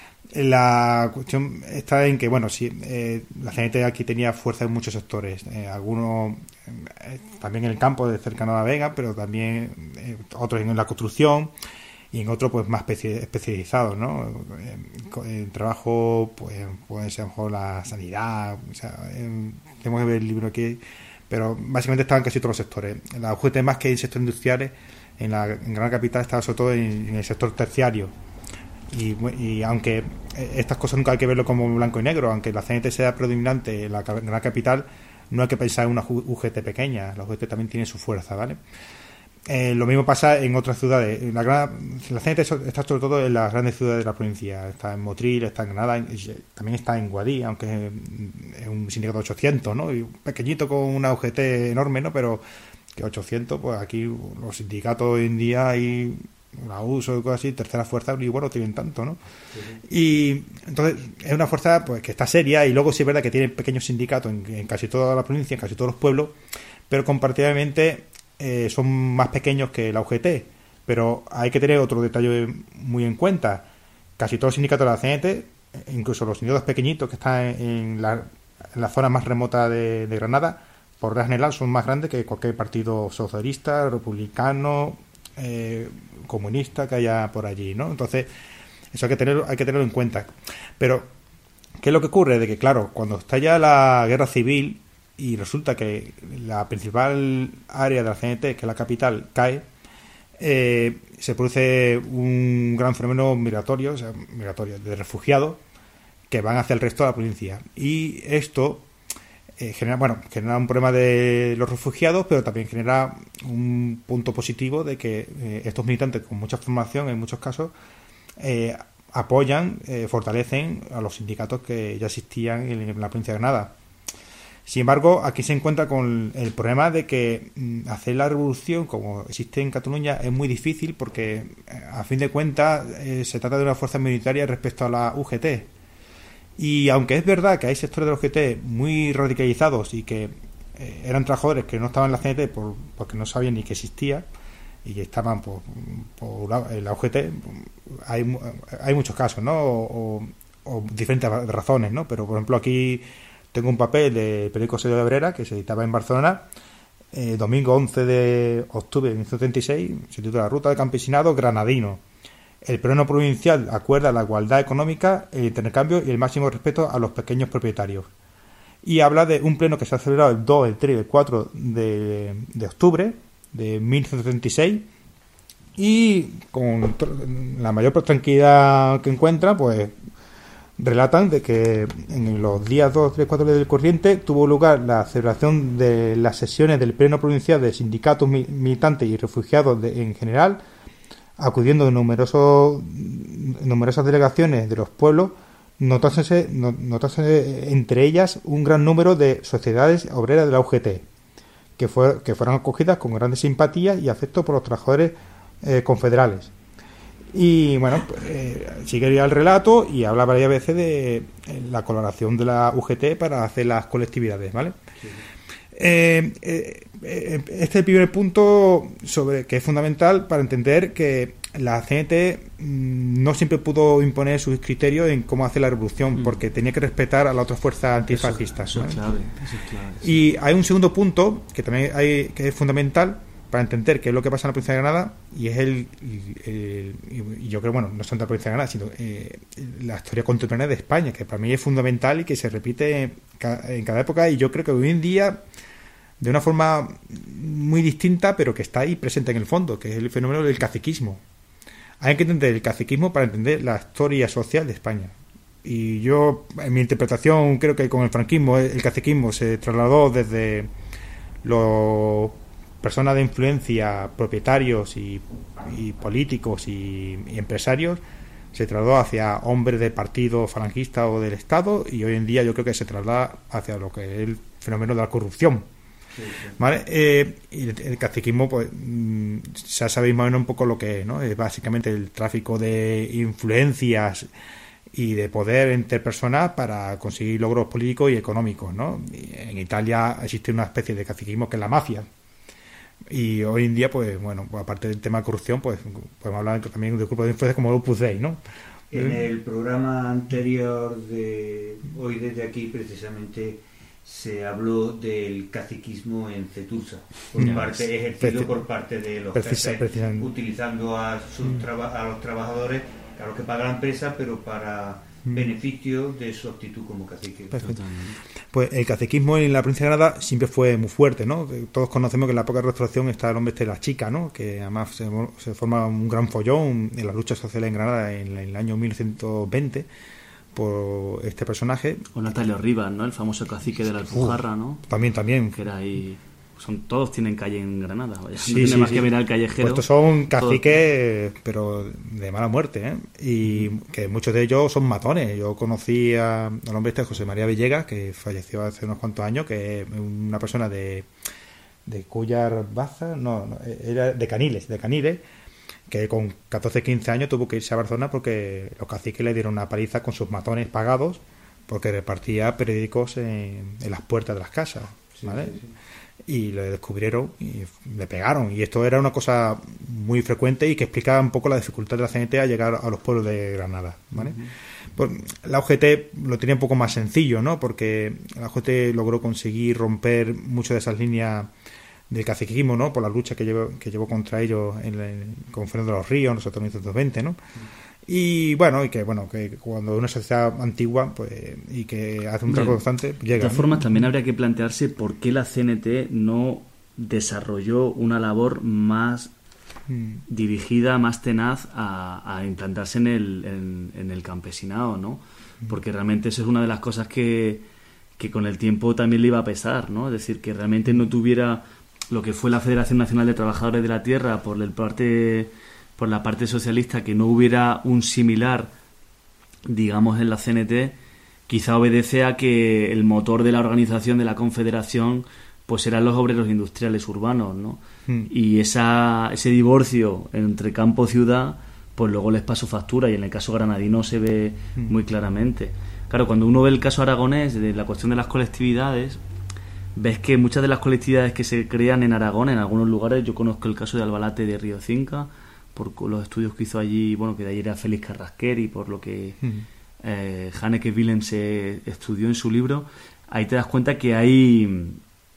La cuestión está en que, bueno, sí, eh, la C N T aquí tenía fuerza en muchos sectores, eh, algunos eh, también en el campo de cercano a La Vega, pero también eh, otros en la construcción y en otros pues más especi- especializados, ¿no? En, co- en trabajo, pues puede ser a lo mejor la sanidad, o sea, en- tenemos que ver el libro aquí, pero básicamente estaban casi todos los sectores. La U G T, más que en sectores industriales, en la en Gran Capital estaba sobre todo en, en el sector terciario. Y, y aunque estas cosas nunca hay que verlo como blanco y negro, aunque la C N T sea predominante en la ca- gran capital, no hay que pensar en una U- UGT pequeña. La U G T también tiene su fuerza, ¿vale? Eh, lo mismo pasa en otras ciudades. En la, gran, la C N T so- está sobre todo en las grandes ciudades de la provincia. Está en Motril, está en Granada, en- también está en Guadí, aunque es, es un sindicato de ochocientos, ¿no? Y pequeñito con una U G T enorme, ¿no? Pero que ochocientos, pues aquí los sindicatos hoy en día hay la U S O y cosas así, tercera fuerza, y bueno, tienen tanto, ¿no? Y entonces es una fuerza pues que está seria, y luego sí es verdad que tiene pequeños sindicatos en, en casi toda la provincia, en casi todos los pueblos, pero comparativamente eh, son más pequeños que la U G T. Pero hay que tener otro detalle muy en cuenta: casi todos los sindicatos de la C N T, incluso los sindicatos pequeñitos que están en la, en la zona más remota de, de Granada, por regla general son más grandes que cualquier partido socialista, republicano, eh, comunista que haya por allí, ¿no? Entonces eso hay que tenerlo, hay que tenerlo en cuenta. Pero ¿qué es lo que ocurre? De que claro, cuando estalla la guerra civil y resulta que la principal área de la C N T, que es la capital, cae, eh, se produce un gran fenómeno migratorio, o sea, migratorio de refugiados que van hacia el resto de la provincia, y esto Eh, genera, bueno, genera un problema de los refugiados, pero también genera un punto positivo de que eh, estos militantes con mucha formación, en muchos casos, eh, apoyan, eh, fortalecen a los sindicatos que ya existían en, en la provincia de Granada. Sin embargo, aquí se encuentra con el problema de que mm, hacer la revolución, como existe en Cataluña, es muy difícil porque, eh, a fin de cuentas, eh, se trata de una fuerza minoritaria respecto a la U G T. Y aunque es verdad que hay sectores de los U G T muy radicalizados y que eh, eran trabajadores que no estaban en la C N T por, porque no sabían ni que existía y que estaban por, por la, en la U G T, hay, hay muchos casos, ¿no? O, o, o diferentes razones, ¿no? Pero, por ejemplo, aquí tengo un papel de periódico Sello de Abrera que se editaba en Barcelona, eh, domingo once de octubre de mil novecientos setenta y seis, se titula Ruta del Campesinado Granadino. El pleno provincial acuerda la igualdad económica, el intercambio y el máximo respeto a los pequeños propietarios. Y habla de un pleno que se ha celebrado el dos, el tres y el cuatro de, de octubre de mil novecientos setenta y seis, y con la mayor tranquilidad que encuentra, pues relatan de que en los días dos, tres, cuatro del corriente tuvo lugar la celebración de las sesiones del pleno provincial de sindicatos militantes y refugiados de, en general, acudiendo numerosos, numerosas delegaciones de los pueblos, notándose, notándose entre ellas un gran número de sociedades obreras de la U G T, que, fue, que fueron acogidas con grandes simpatías y afecto por los trabajadores eh, confederales. Y bueno, pues, eh, sigue ya el relato y habla varias veces de eh, la colaboración de la U G T para hacer las colectividades, ¿vale? Sí. Eh, eh, eh, este es el primer punto sobre que es fundamental para entender que la C N T mmm, no siempre pudo imponer sus criterios en cómo hacer la revolución, mm. porque tenía que respetar a las otras fuerzas antifascistas. Eso, eso, ¿no? es clave, eso es clave, sí. Y hay un segundo punto que también hay, que es fundamental, para entender qué es lo que pasa en la provincia de Granada, y es el, el, el y yo creo, bueno, no solo en la provincia de Granada, sino eh, la historia contemporánea de España, que para mí es fundamental y que se repite en cada, en cada época, y yo creo que hoy en día de una forma muy distinta, pero que está ahí presente en el fondo, que es el fenómeno del caciquismo. Hay que entender el caciquismo para entender la historia social de España. Y yo, en mi interpretación, creo que con el franquismo, el caciquismo se trasladó desde los personas de influencia, propietarios y, y políticos y, y empresarios, se trasladó hacia hombres del partido falangista o del Estado, y hoy en día yo creo que se traslada hacia lo que es el fenómeno de la corrupción. Sí, sí. ¿Vale? Eh, y el, el caciquismo, pues mmm, ya sabéis más o menos un poco lo que es, ¿no? Es básicamente el tráfico de influencias y de poder entre personas para conseguir logros políticos y económicos, ¿no? Y en Italia existe una especie de caciquismo que es la mafia. Y hoy en día, pues bueno, pues aparte del tema de corrupción, pues podemos hablar también de grupos de influencia como el Opus Dei, ¿no? En el programa anterior de Hoy Desde Aquí, precisamente, se habló del caciquismo en Cetursa, por no, parte, ejercido por parte de los precisa, jefes, precisa. utilizando a, sus traba, a los trabajadores, a los que paga la empresa, pero para mm. beneficio de su actitud como cacique. Perfecto. Pues el caciquismo en la provincia de Granada siempre fue muy fuerte, ¿no? Todos conocemos que en la época de Restauración está el hombre este de la chica, ¿no? Que además se, se forma un gran follón en las luchas sociales en Granada en, en el año mil novecientos veinte por este personaje. O Natalio Rivas, ¿no? El famoso cacique de la Alpujarra, ¿no? También, también. Que era ahí... Son, todos tienen calle en Granada, vaya. Sí, no tiene sí, más sí. que mirar el callejero. Pues estos son caciques, todos. Pero de mala muerte, ¿eh? Y que muchos de ellos son matones. Yo conocí a, al hombre este, José María Villegas, que falleció hace unos cuantos años, que es una persona de, de Cúllar Baza, no, no, era de Caniles, de Caniles, que con catorce, quince años tuvo que irse a Barcelona porque los caciques le dieron una paliza con sus matones pagados, porque repartía periódicos en, en las puertas de las casas, ¿vale? Sí, sí, sí. Y le descubrieron y le pegaron, y esto era una cosa muy frecuente y que explicaba un poco la dificultad de la C N T a llegar a los pueblos de Granada, ¿vale? Uh-huh. Pues la U G T lo tenía un poco más sencillo, ¿no? Porque la U G T logró conseguir romper muchas de esas líneas del caciquismo, ¿no? Por la lucha que llevó, que llevó contra ellos en el, con Fernando de los Ríos en los mil novecientos veinte, ¿no? Uh-huh. Y bueno, y que bueno que cuando una sociedad antigua, pues, y que hace un trabajo constante, llega. De todas formas, también habría que plantearse por qué la C N T no desarrolló una labor más mm. dirigida, más tenaz a, a implantarse en el, en, en el campesinado, ¿no? Porque realmente eso es una de las cosas que, que con el tiempo también le iba a pesar, ¿no? Es decir, que realmente no tuviera lo que fue la Federación Nacional de Trabajadores de la Tierra por el parte... por la parte socialista, que no hubiera un similar, digamos, en la C N T, quizá obedece a que el motor de la organización de la Confederación pues eran los obreros industriales urbanos, ¿no? Mm. Y esa, ese divorcio entre campo y ciudad, pues luego les pasó factura, y en el caso granadino se ve mm. muy claramente. Claro, cuando uno ve el caso aragonés, de la cuestión de las colectividades, ves que muchas de las colectividades que se crean en Aragón, en algunos lugares, yo conozco el caso de Albalate de Río Cinca, por los estudios que hizo allí, bueno, que de allí era Félix Carrasquer, y por lo que uh-huh. eh, Hanneke Willem se estudió en su libro, ahí te das cuenta que hay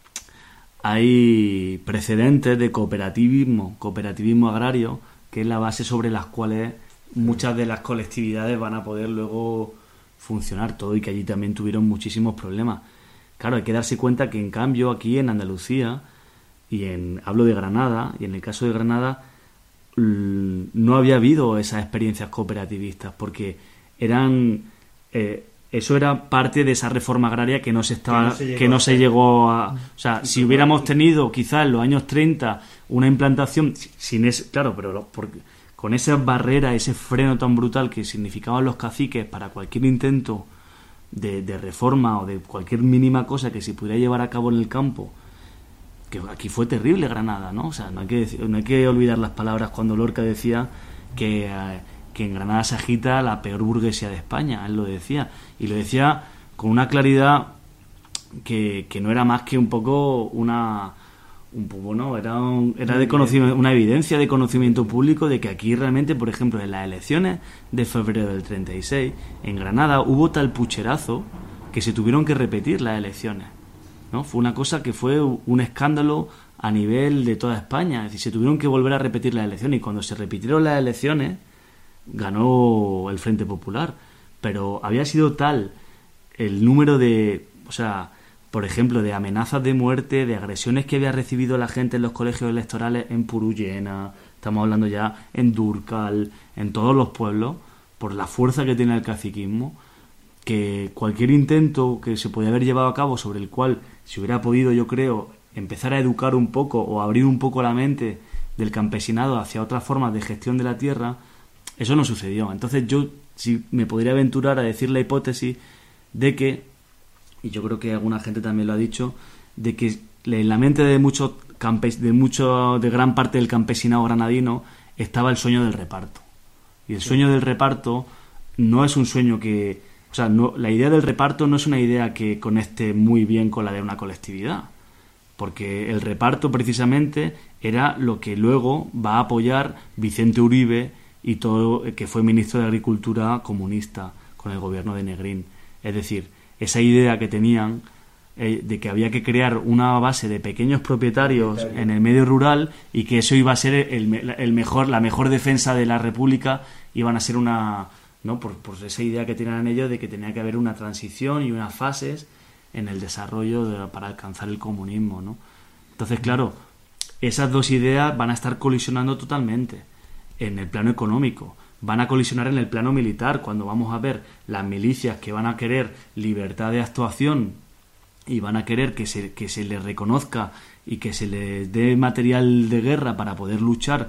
hay precedentes de cooperativismo, cooperativismo agrario, que es la base sobre las cuales muchas de las colectividades van a poder luego funcionar todo, y que allí también tuvieron muchísimos problemas. Claro, hay que darse cuenta que en cambio aquí en Andalucía, y en hablo de Granada, y en el caso de Granada, no había habido esas experiencias cooperativistas, porque eran eh, eso era parte de esa reforma agraria que no se estaba que no se llegó, que no se llegó a, o sea, si hubiéramos tenido quizás en los años treinta una implantación sin ese, claro, pero porque, con esa barrera, ese freno tan brutal que significaban los caciques para cualquier intento de, de reforma o de cualquier mínima cosa que se pudiera llevar a cabo en el campo, que aquí fue terrible Granada, ¿no? O sea, no hay que decir, no hay que olvidar las palabras cuando Lorca decía que, eh, que en Granada se agita la peor burguesía de España. Él lo decía, y lo decía con una claridad que, que no era más que un poco una un poco, ¿no? Era un, era de conocimiento, una evidencia de conocimiento público de que aquí realmente, por ejemplo, en las elecciones de febrero del treinta y seis en Granada hubo tal pucherazo que se tuvieron que repetir las elecciones, ¿no? Fue una cosa que fue un escándalo a nivel de toda España. Es decir, se tuvieron que volver a repetir las elecciones, y cuando se repitieron las elecciones ganó el Frente Popular, pero había sido tal el número de, o sea, por ejemplo, de amenazas de muerte, de agresiones que había recibido la gente en los colegios electorales en Purullena, estamos hablando ya en Durcal, en todos los pueblos, por la fuerza que tiene el caciquismo, que cualquier intento que se podía haber llevado a cabo, sobre el cual se hubiera podido, yo creo, empezar a educar un poco o abrir un poco la mente del campesinado hacia otras formas de gestión de la tierra, eso no sucedió. Entonces yo sí me podría aventurar a decir la hipótesis de que, y yo creo que alguna gente también lo ha dicho, de que en la mente de muchos campes, de mucho, de gran parte del campesinado granadino estaba el sueño del reparto. Y el sueño del reparto no es un sueño que, o sea, no, la idea del reparto no es una idea que conecte muy bien con la de una colectividad, porque el reparto precisamente era lo que luego va a apoyar Vicente Uribe y todo, que fue ministro de Agricultura comunista con el gobierno de Negrín. Es decir, esa idea que tenían eh, de que había que crear una base de pequeños propietarios en el medio rural, y que eso iba a ser el, el mejor, la mejor defensa de la República, iban a ser una, ¿no? Por, por esa idea que tenían ellos de que tenía que haber una transición y unas fases en el desarrollo de, para alcanzar el comunismo, ¿no? Entonces, claro, esas dos ideas van a estar colisionando totalmente en el plano económico, van a colisionar en el plano militar, cuando vamos a ver las milicias que van a querer libertad de actuación y van a querer que se, que se les reconozca y que se les dé material de guerra para poder luchar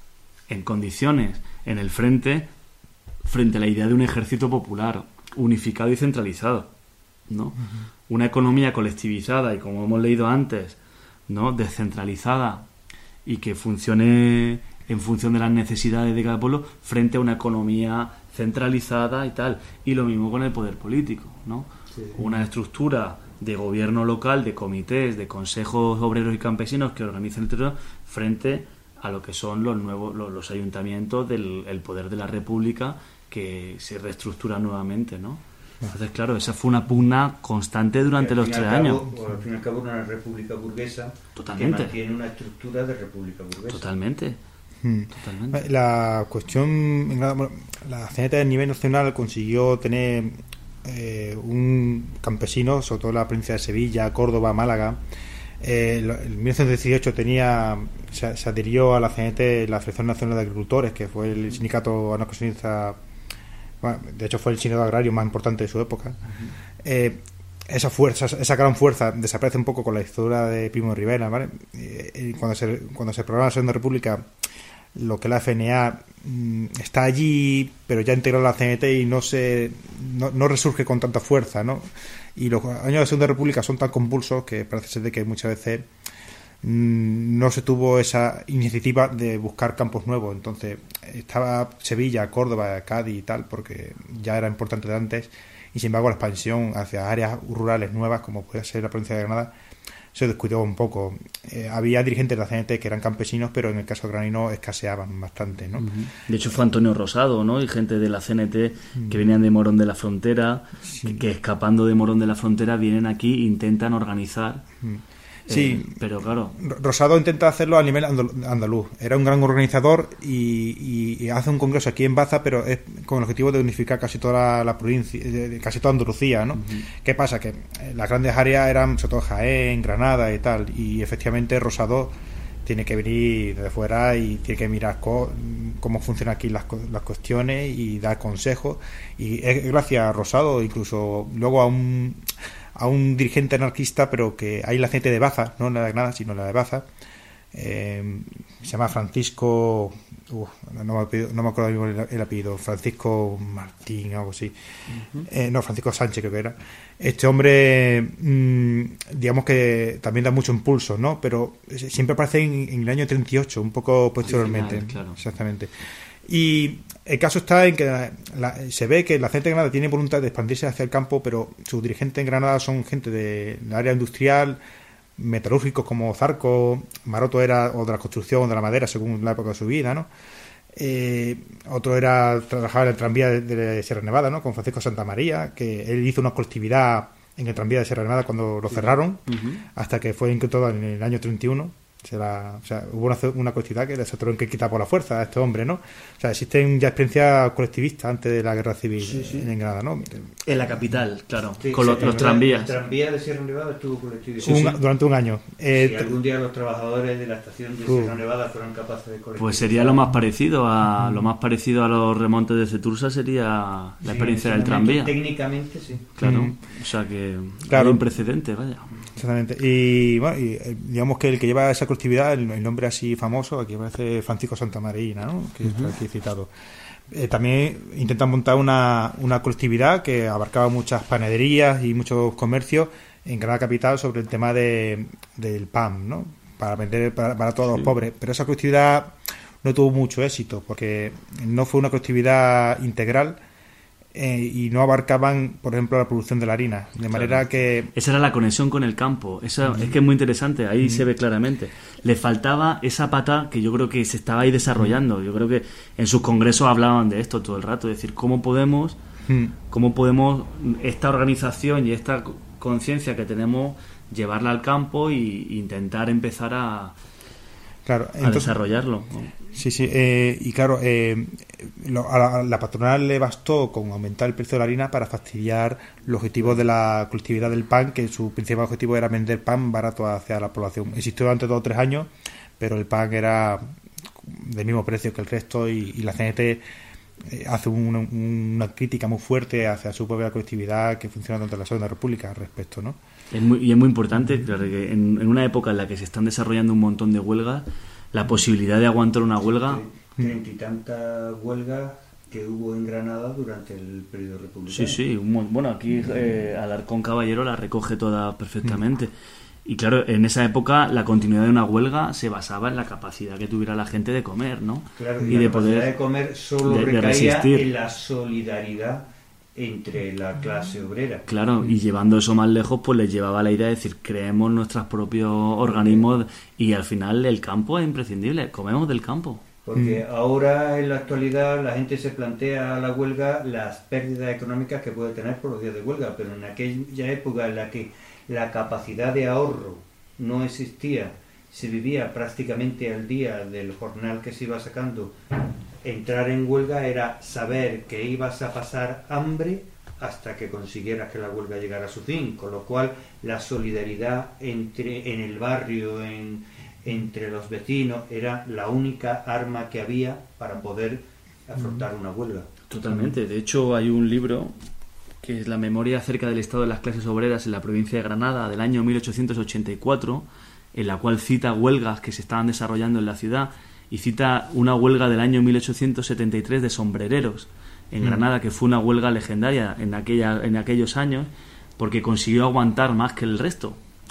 en condiciones en el frente, frente a la idea de un ejército popular unificado y centralizado, ¿no? Uh-huh. Una economía colectivizada y, como hemos leído antes, ¿no?, descentralizada, y que funcione en función de las necesidades de cada pueblo, frente a una economía centralizada y tal. Y lo mismo con el poder político, ¿no? Sí. Una estructura de gobierno local, de comités, de consejos obreros y campesinos que organizan el territorio, frente a lo que son los nuevos los, los ayuntamientos del el poder de la República, que se reestructura nuevamente, ¿no? Entonces, claro, esa fue una pugna constante durante los tres años. Al fin y al cabo, una república burguesa. Totalmente. Que mantiene una estructura de república burguesa. Totalmente. Hmm. Totalmente. La cuestión, la C N T a nivel nacional consiguió tener eh, un campesino, sobre todo la provincia de Sevilla, Córdoba, Málaga. Eh, en mil novecientos dieciocho tenía, se, se adhirió a la C N T la Asociación Nacional de Agricultores, que fue el sindicato anarcosionista. Bueno, de hecho fue el sínodo agrario más importante de su época. Uh-huh. Eh, esa fuerza, esa gran fuerza desaparece un poco con la historia de Primo de Rivera, ¿vale? Eh, cuando se cuando se programa la Segunda República, lo que la F N A mmm, está allí, pero ya integró la C N T y no se no, no resurge con tanta fuerza, ¿no? Y los años de la Segunda República son tan convulsos que parece ser de que muchas veces no se tuvo esa iniciativa de buscar campos nuevos. Entonces estaba Sevilla, Córdoba, Cádiz y tal, porque ya era importante de antes, y sin embargo la expansión hacia áreas rurales nuevas, como puede ser la provincia de Granada, se descuidó un poco. Eh, había dirigentes de la C N T que eran campesinos, pero en el caso granadino escaseaban bastante, ¿no? De hecho fue Antonio Rosado, ¿no? Y gente de la C N T que venían de Morón de la Frontera, sí. que, que escapando de Morón de la Frontera vienen aquí e intentan organizar. Sí, eh, pero claro, Rosado intenta hacerlo a nivel andaluz. Era un gran organizador y, y, y hace un congreso aquí en Baza, pero es con el objetivo de unificar casi toda la, la provincia, casi toda Andalucía, ¿no? Uh-huh. ¿Qué pasa? Que las grandes áreas eran sobre todo Jaén, Granada y tal, y efectivamente Rosado tiene que venir de fuera y tiene que mirar co- cómo funcionan aquí las, las cuestiones y dar consejos, y es gracias a Rosado, incluso luego a un a un dirigente anarquista, pero que hay la gente de Baza, no la de Granada, sino la de Baza, eh, se llama Francisco, uh, no, me pido, no me acuerdo el, el apellido, Francisco Martín, algo así, uh-huh. eh, no, Francisco Sánchez creo que era. Este hombre, mmm, digamos que también da mucho impulso, ¿no? Pero siempre aparece en, en el año treinta y ocho, un poco posteriormente. Final, claro. Exactamente. Y el caso está en que la, la, se ve que la gente de Granada tiene voluntad de expandirse hacia el campo, pero sus dirigentes en Granada son gente del de área industrial, metalúrgicos como Zarco, Maroto era o de la construcción o de la madera según la época de su vida, ¿no? Eh, otro era trabajar en el tranvía de, de Sierra Nevada, ¿no? Con Francisco Santamaría, que él hizo una colectividad en el tranvía de Sierra Nevada cuando lo cerraron, uh-huh. hasta que fue incautado en el año treinta y uno. Se la, o sea, hubo una, una colectividad que se tuvieron que quitar por la fuerza a este hombre, ¿no? O sea, existen ya experiencias colectivistas antes de la guerra civil Sí, sí. en Granada, ¿no? En la capital, claro, Sí, con sí, los, en los verdad, tranvías. El tranvía de Sierra Nevada estuvo colectivizado. Un- Durante un año. Eh, Si algún día los trabajadores de la estación de Uh. Sierra Nevada fueran capaces de colectivizar. Pues sería lo más parecido a lo más parecido a los remontes de Cetursa sería la Sí, experiencia del en ese tranvía. momento, Técnicamente sí. Claro, Mm. o sea que Claro. hay un precedente, vaya. Exactamente. Y bueno, y, eh, digamos que el que lleva esa colectividad, el, el nombre así famoso, aquí aparece Francisco Santamarina, ¿no? Que está aquí citado. Eh, también intentan montar una, una colectividad que abarcaba muchas panaderías y muchos comercios en Granada Capital sobre el tema de, del pan, ¿no? Para vender para, para todos los pobres. Pero esa colectividad no tuvo mucho éxito porque no fue una colectividad integral. Eh, y no abarcaban, por ejemplo, la producción de la harina. De manera que Esa era la conexión con el campo. Esa, Es que es muy interesante, ahí se ve claramente. Le faltaba esa pata que yo creo que se estaba ahí desarrollando. Yo creo que en sus congresos hablaban de esto todo el rato. Es decir, cómo podemos, mm, cómo podemos esta organización y esta conciencia que tenemos llevarla al campo e intentar empezar a, claro, a entonces, desarrollarlo, ¿no? sí, sí, eh, y claro, eh, lo- a, la, a la patronal le bastó con aumentar el precio de la harina para fastidiar los objetivos de la colectividad del pan, que su principal objetivo era vender pan barato hacia la población. Existió durante dos o tres años, pero el pan era del mismo precio que el resto y, y la C N T eh, hace una, una crítica muy fuerte hacia su propia colectividad que funciona durante la Segunda República al respecto, ¿no? Es muy, y es muy importante, claro, que en, en una época en la que se están desarrollando un montón de huelgas, la posibilidad de aguantar una huelga. Treinta y tantas huelgas que hubo en Granada durante el periodo republicano. Sí, sí. un mon- bueno, aquí eh, Alarcón Caballero la recoge toda perfectamente. Y claro, en esa época la continuidad de una huelga se basaba en la capacidad que tuviera la gente de comer, ¿no? Claro, y la de capacidad poder de comer solo de- de recaía resistir. en la solidaridad entre la clase obrera. Claro, y llevando eso más lejos, pues les llevaba la idea de decir, creemos nuestros propios organismos y al final el campo es imprescindible, comemos del campo. Porque ahora en la actualidad la gente se plantea la huelga las pérdidas económicas que puede tener por los días de huelga, pero en aquella época en la que la capacidad de ahorro no existía, se vivía prácticamente al día del jornal que se iba sacando, entrar en huelga era saber que ibas a pasar hambre hasta que consiguieras que la huelga llegara a su fin, con lo cual la solidaridad entre en el barrio, en, entre los vecinos, era la única arma que había para poder afrontar una huelga. Totalmente. De hecho, hay un libro que es la memoria acerca del estado de las clases obreras en la provincia de Granada del año mil ochocientos ochenta y cuatro, en la cual cita huelgas que se estaban desarrollando en la ciudad y cita una huelga del año mil ochocientos setenta y tres de sombrereros en Granada, que fue una huelga legendaria en, aquella, en aquellos años porque consiguió aguantar más que el resto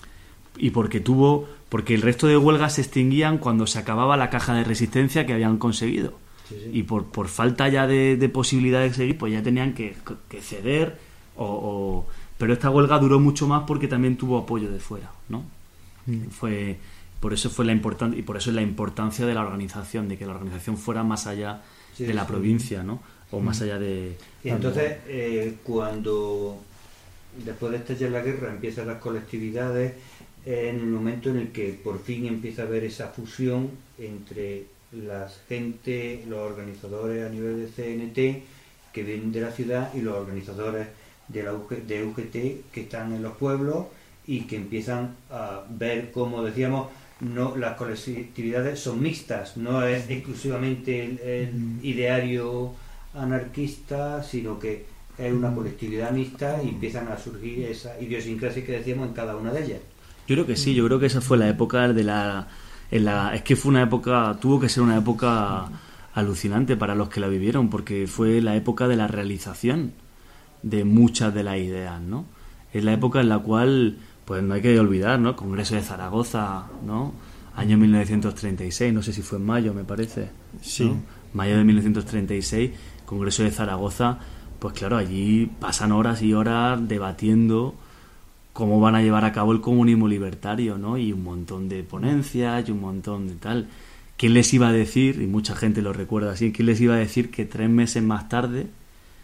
y porque tuvo porque el resto de huelgas se extinguían cuando se acababa la caja de resistencia que habían conseguido. Sí, sí. Y por, por falta ya de, de posibilidad de seguir, pues ya tenían que, que ceder o, o- pero esta huelga duró mucho más porque también tuvo apoyo de fuera, ¿no? Mm. Fue por eso fue la importancia y por eso es la importancia de la organización, de que la organización fuera más allá Sí, de la sí. provincia, ¿no? O más allá de Y entonces, eh, cuando después de estallar la guerra empiezan las colectividades, eh, en el momento en el que por fin empieza a haber esa fusión entre la gente, los organizadores a nivel de C N T que vienen de la ciudad y los organizadores de la U G, de U G T que están en los pueblos y que empiezan a ver, como decíamos, no las colectividades son mixtas, no es exclusivamente el, el ideario anarquista, sino que es una colectividad mixta y empiezan a surgir esa idiosincrasia que decíamos en cada una de ellas. Yo creo que sí, yo creo que esa fue la época de la, en la es que fue una época, tuvo que ser una época alucinante para los que la vivieron, porque fue la época de la realización de muchas de las ideas, ¿no? Es la época en la cual, pues no hay que olvidar, ¿no? Congreso de Zaragoza, ¿no? Año mil novecientos treinta y seis, no sé si fue en mayo, me parece. Sí. ¿no? Mayo de mil novecientos treinta y seis, Congreso de Zaragoza, pues claro, allí pasan horas y horas debatiendo cómo van a llevar a cabo el comunismo libertario, ¿no? Y un montón de ponencias y un montón de tal. ¿Quién les iba a decir, y mucha gente lo recuerda así, quién les iba a decir que tres meses más tarde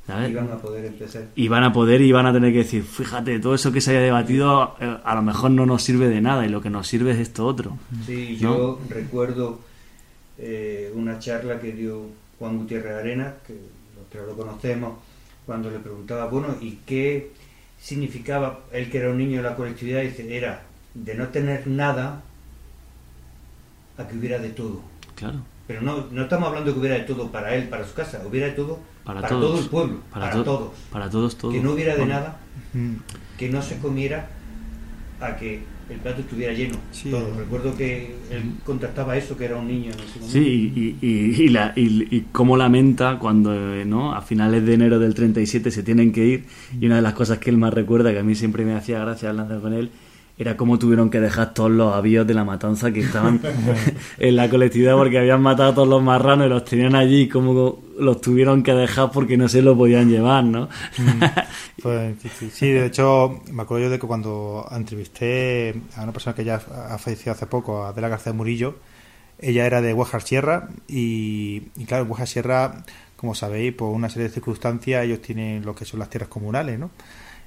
¿sabes? Iban a poder empezar. Y van a poder y van a tener que decir, fíjate, todo eso que se haya debatido eh, a lo mejor no nos sirve de nada y lo que nos sirve es esto otro. Sí, ¿no? yo recuerdo eh, una charla que dio Juan Gutiérrez Arenas, que los que lo conocemos, cuando le preguntaba, bueno, ¿y qué significaba él, que era un niño de la colectividad? Dice, era de no tener nada a que hubiera de todo. Claro. Pero no, no estamos hablando de que hubiera de todo para él, para su casa, hubiera de todo Para, para, todos. todo el pueblo, Para, para, to- todos. Para todos, todos. Que no hubiera de Vamos. nada, que no se comiera a que el plato estuviera lleno. Sí. Todo. Recuerdo que él contrastaba eso, que era un niño en ese momento. Sí, y, y, y, y la, y, y cómo lamenta cuando eh, ¿no? a finales de enero del treinta y siete se tienen que ir, y una de las cosas que él más recuerda, que a mí siempre me hacía gracia hablando con él, era cómo tuvieron que dejar todos los avíos de la matanza que estaban en la colectividad porque habían matado a todos los marranos y los tenían allí, y cómo los tuvieron que dejar porque no se los podían llevar, ¿no? Pues, sí, sí, sí, de hecho, me acuerdo yo de que cuando entrevisté a una persona que ya ha fallecido hace poco, a Adela García Murillo, ella era de Huejar Sierra y, y claro, en Huejar Sierra, como sabéis, por una serie de circunstancias, ellos tienen lo que son las tierras comunales, ¿no?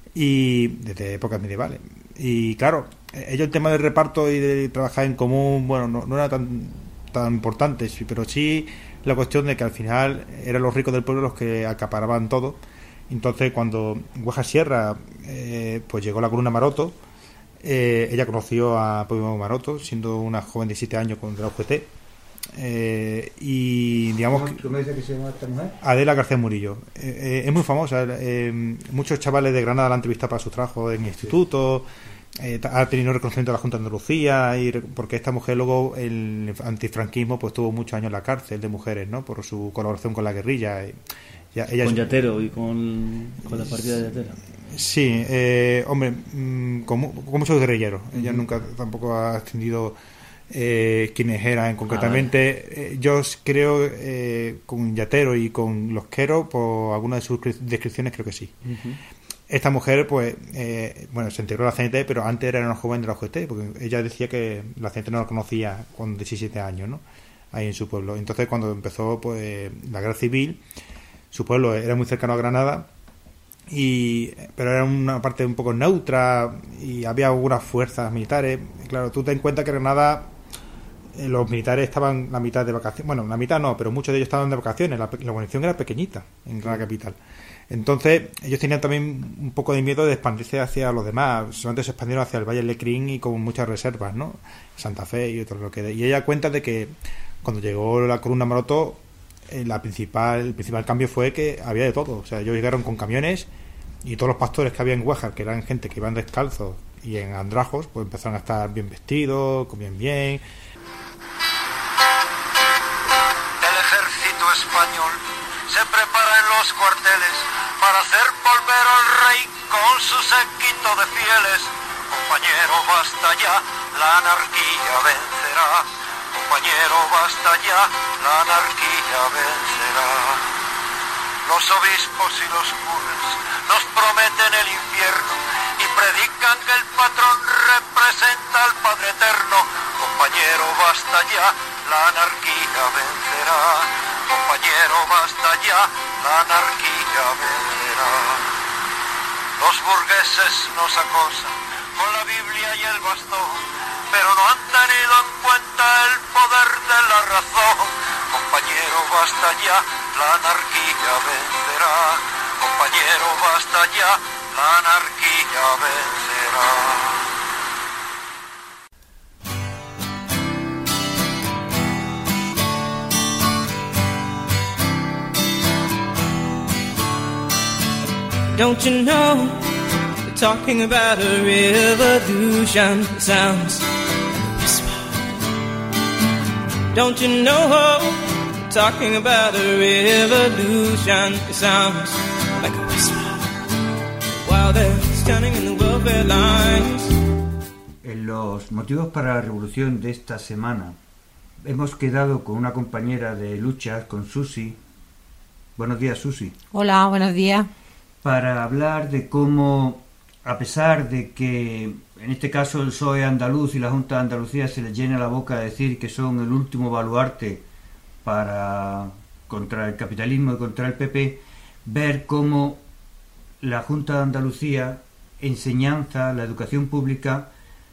Y desde épocas medievales. Y claro, ellos el tema del reparto y de trabajar en común, bueno, no, no era tan, tan importante, sí, pero sí la cuestión de que al final eran los ricos del pueblo los que acaparaban todo. Entonces, cuando Huejar Sierra eh, pues llegó la columna Maroto, eh, ella conoció a Poimo Maroto, siendo una joven de siete años con de la U G T. Eh, y digamos ¿Cómo, ¿Cómo dice que se llama esta mujer? Adela García Murillo. Eh, eh, es muy famosa. Eh, muchos chavales de Granada la han entrevistado para su trabajo en instituto. Eh, ha tenido reconocimiento de la Junta de Andalucía, y porque esta mujer luego el antifranquismo pues tuvo muchos años en la cárcel de mujeres, ¿no? Por su colaboración con la guerrilla. Y, ya, ella Con es- Yatero y con, con la partida de Yatero. Sí, eh, hombre, mm, con, mu- con muchos guerrilleros. Ella nunca tampoco ha extendido eh, quiénes eran concretamente. Eh, yo creo, eh, con Yatero y con los Queros, por alguna de sus cre- descripciones, creo que sí. Esta mujer, pues, eh, bueno, se integró a la C N T, pero antes era una joven de la U G T, porque ella decía que la C N T no la conocía con diecisiete años, ¿no? Ahí en su pueblo. Entonces, cuando empezó, pues, la guerra civil, su pueblo era muy cercano a Granada, y pero era una parte un poco neutra y había algunas fuerzas militares. Y claro, tú ten en cuenta que Granada, eh, los militares estaban la mitad de vacaciones, bueno, la mitad no, pero muchos de ellos estaban de vacaciones. La, la guarnición era pequeñita en la capital. Entonces ellos tenían también un poco de miedo de expandirse hacia los demás. Solamente se expandieron hacia el Valle del Lecrín y con muchas reservas, ¿no? Santa Fe y otros lo que. Y ella cuenta de que cuando llegó la columna Maroto, eh, la principal, el principal cambio fue que había de todo. O sea, ellos llegaron con camiones y todos los pastores que había en Huejar, que eran gente que iban descalzos y en andrajos, pues empezaron a estar bien vestidos, comían bien. El ejército español se prepara en los cuarteles para hacer volver al rey con su séquito de fieles. Compañero, basta ya, la anarquía vencerá. Compañero, basta ya, la anarquía vencerá. Los obispos y los curas nos prometen el infierno y predican que el patrón representa al Padre Eterno. Compañero, basta ya, la anarquía vencerá. Compañero, basta ya, la anarquía vencerá. Los burgueses nos acosan con la Biblia y el bastón, pero no han tenido en cuenta el poder de la razón. Compañero, basta ya, la anarquía vencerá. Compañero, basta ya, la anarquía vencerá. Don't you know, they're talking about a revolution. It sounds like a whisper. Don't you know, they're talking about a revolution. It sounds like a whisper. While they're standing in the welfare lines. En los motivos para la revolución de esta semana hemos quedado con una compañera de luchas, con Susi. Buenos días, Susi. Hola, buenos días. Para hablar de cómo, a pesar de que en este caso el P S O E andaluz y la Junta de Andalucía se les llena la boca de decir que son el último baluarte para contra el capitalismo y contra el P P, ver cómo la Junta de Andalucía, enseñanza, la educación pública,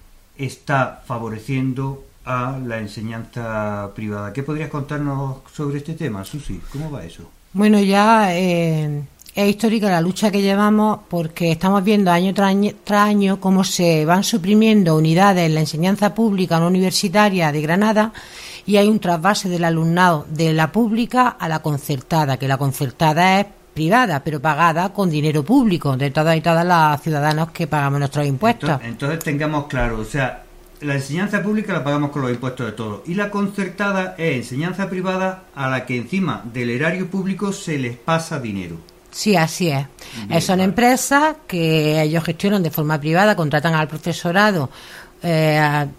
está favoreciendo a la enseñanza privada. ¿Qué podrías contarnos sobre este tema, Susi? ¿Cómo va eso? Bueno, ya eh, es histórica la lucha que llevamos, porque estamos viendo año tras año, tras año cómo se van suprimiendo unidades en la enseñanza pública no universitaria de Granada, y hay un trasvase del alumnado de la pública a la concertada, que la concertada es privada, pero pagada con dinero público de todas y todas las ciudadanos que pagamos nuestros impuestos. Entonces, entonces tengamos claro, o sea, la enseñanza pública la pagamos con los impuestos de todos, y la concertada es enseñanza privada a la que encima del erario público se les pasa dinero. Sí, así es. Bien, Son vale. empresas que ellos gestionan de forma privada, contratan al profesorado eh,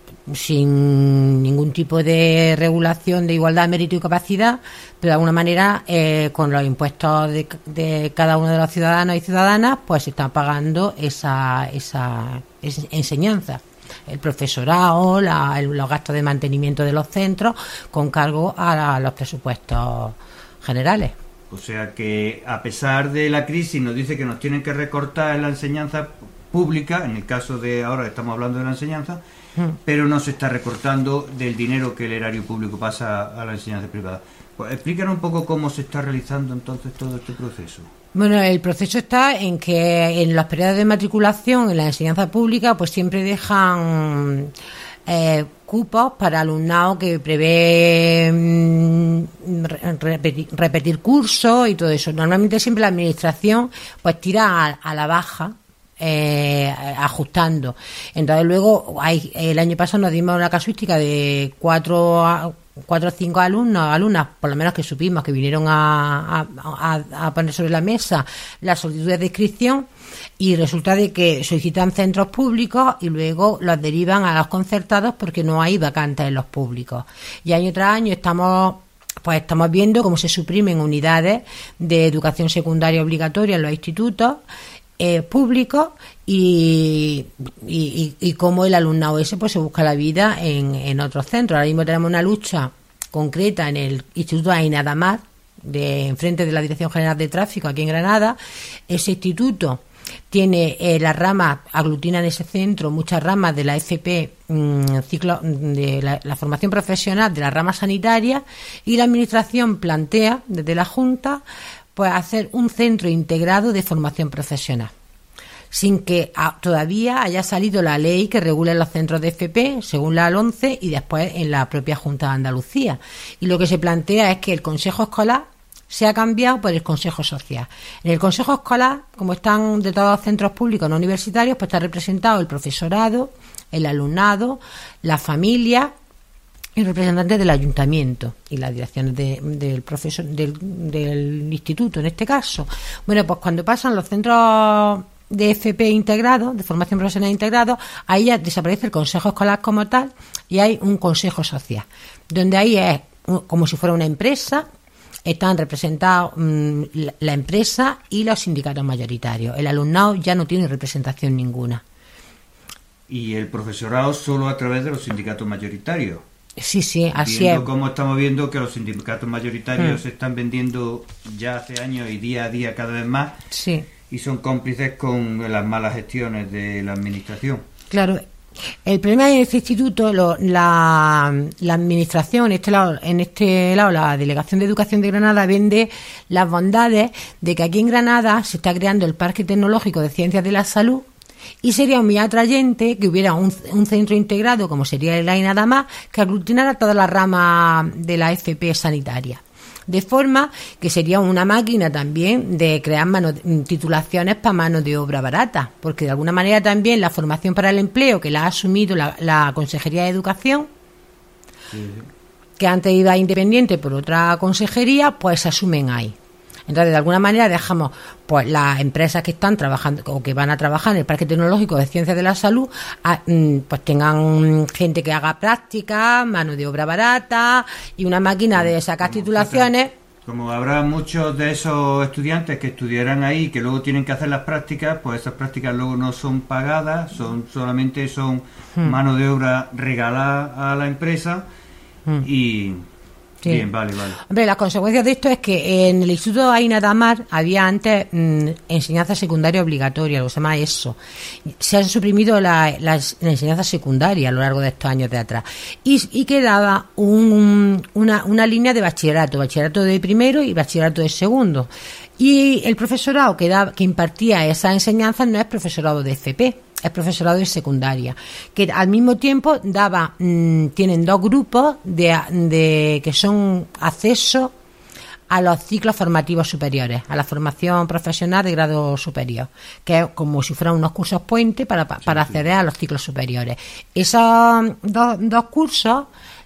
sin ningún tipo de regulación de igualdad, mérito y capacidad, pero de alguna manera eh, con los impuestos de, de cada uno de los ciudadanos y ciudadanas, pues se está pagando esa, esa, esa enseñanza. El profesorado, la, el, los gastos de mantenimiento de los centros, con cargo a, la, a los presupuestos generales. O sea que a pesar de la crisis nos dice que nos tienen que recortar en la enseñanza pública, en el caso de ahora estamos hablando de la enseñanza, mm. pero no se está recortando del dinero que el erario público pasa a la enseñanza privada. Pues explícanos un poco cómo se está realizando entonces todo este proceso. Bueno, el proceso está en que en los periodos de matriculación en la enseñanza pública pues siempre dejan eh, cupos para alumnado que prevé mm, repetir, repetir cursos y todo eso. Normalmente siempre la administración pues tira a, a la baja, eh, ajustando. Entonces luego hay, el año pasado nos dimos una casuística de cuatro a, cuatro o cinco alumnos, alumnas, por lo menos que supimos, que vinieron a, a, a poner sobre la mesa las solicitudes de inscripción, y resulta de que solicitan centros públicos y luego los derivan a los concertados porque no hay vacantes en los públicos. Y año tras año estamos pues estamos viendo cómo se suprimen unidades de educación secundaria obligatoria en los institutos eh, públicos y, y, y, y cómo el alumnado ese pues se busca la vida en, en otros centros. Ahora mismo tenemos una lucha concreta en el Instituto Ainadamar, de enfrente de la Dirección General de Tráfico aquí en Granada. Ese instituto tiene eh, las ramas, aglutina en ese centro muchas ramas de la F P, mmm, ciclo de la, la formación profesional de la rama sanitaria, y la administración plantea desde la Junta pues hacer un centro integrado de formación profesional, sin que a, todavía haya salido la ley que regula los centros de F P según la LONCE y después en la propia Junta de Andalucía. Y lo que se plantea es que el Consejo Escolar se ha cambiado por el Consejo Social. En el Consejo Escolar, como están de todos los centros públicos no universitarios, pues está representado el profesorado, el alumnado, la familia y representantes del ayuntamiento y las direcciones de, del profesor del, del instituto en este caso. Bueno, pues cuando pasan los centros de F P integrados, de formación profesional integrados, ahí ya desaparece el Consejo Escolar como tal y hay un Consejo Social, donde ahí es como si fuera una empresa. Están representados mmm, la, la empresa y los sindicatos mayoritarios. El alumnado ya no tiene representación ninguna. Y el profesorado solo a través de los sindicatos mayoritarios. Sí, sí, así Viendo es. cómo estamos viendo que los sindicatos mayoritarios mm. se están vendiendo ya hace años y día a día cada vez más. Sí. Y son cómplices con las malas gestiones de la administración. Claro. El problema de este instituto, lo, la, la administración, en este lado, en este lado, la Delegación de Educación de Granada vende las bondades de que aquí en Granada se está creando el Parque Tecnológico de Ciencias de la Salud, y sería muy atrayente que hubiera un, un centro integrado, como sería el Ainadamar, que aglutinara todas las ramas de la F P sanitaria. De forma que sería una máquina también de crear mano, titulaciones para mano de obra barata, porque de alguna manera también la formación para el empleo, que la ha asumido la, la Consejería de Educación, sí, que antes iba independiente por otra consejería, pues se asumen ahí. Entonces, de alguna manera dejamos pues las empresas que están trabajando o que van a trabajar en el Parque Tecnológico de Ciencias de la Salud, a, pues tengan gente que haga prácticas, mano de obra barata y una máquina de sacar como titulaciones. Como habrá muchos de esos estudiantes que estudiarán ahí, que luego tienen que hacer las prácticas, pues esas prácticas luego no son pagadas, son solamente son hmm. mano de obra regalada a la empresa hmm. y... Sí. Bien, vale, vale. Hombre, las consecuencias de esto es que en el Instituto Aina Damar había antes mmm, enseñanza secundaria obligatoria, lo que se llama eso. Se han suprimido la, la, la enseñanza secundaria a lo largo de estos años de atrás. Y, y quedaba un, una, una línea de bachillerato, bachillerato de primero y bachillerato de segundo. Y el profesorado que, da, que impartía esas enseñanzas no es profesorado de F P, es profesorado de secundaria, que al mismo tiempo daba mmm, tienen dos grupos de, de que son acceso a los ciclos formativos superiores, a la formación profesional de grado superior, que es como si fueran unos cursos puente para, para acceder a los ciclos superiores. Esos dos, dos cursos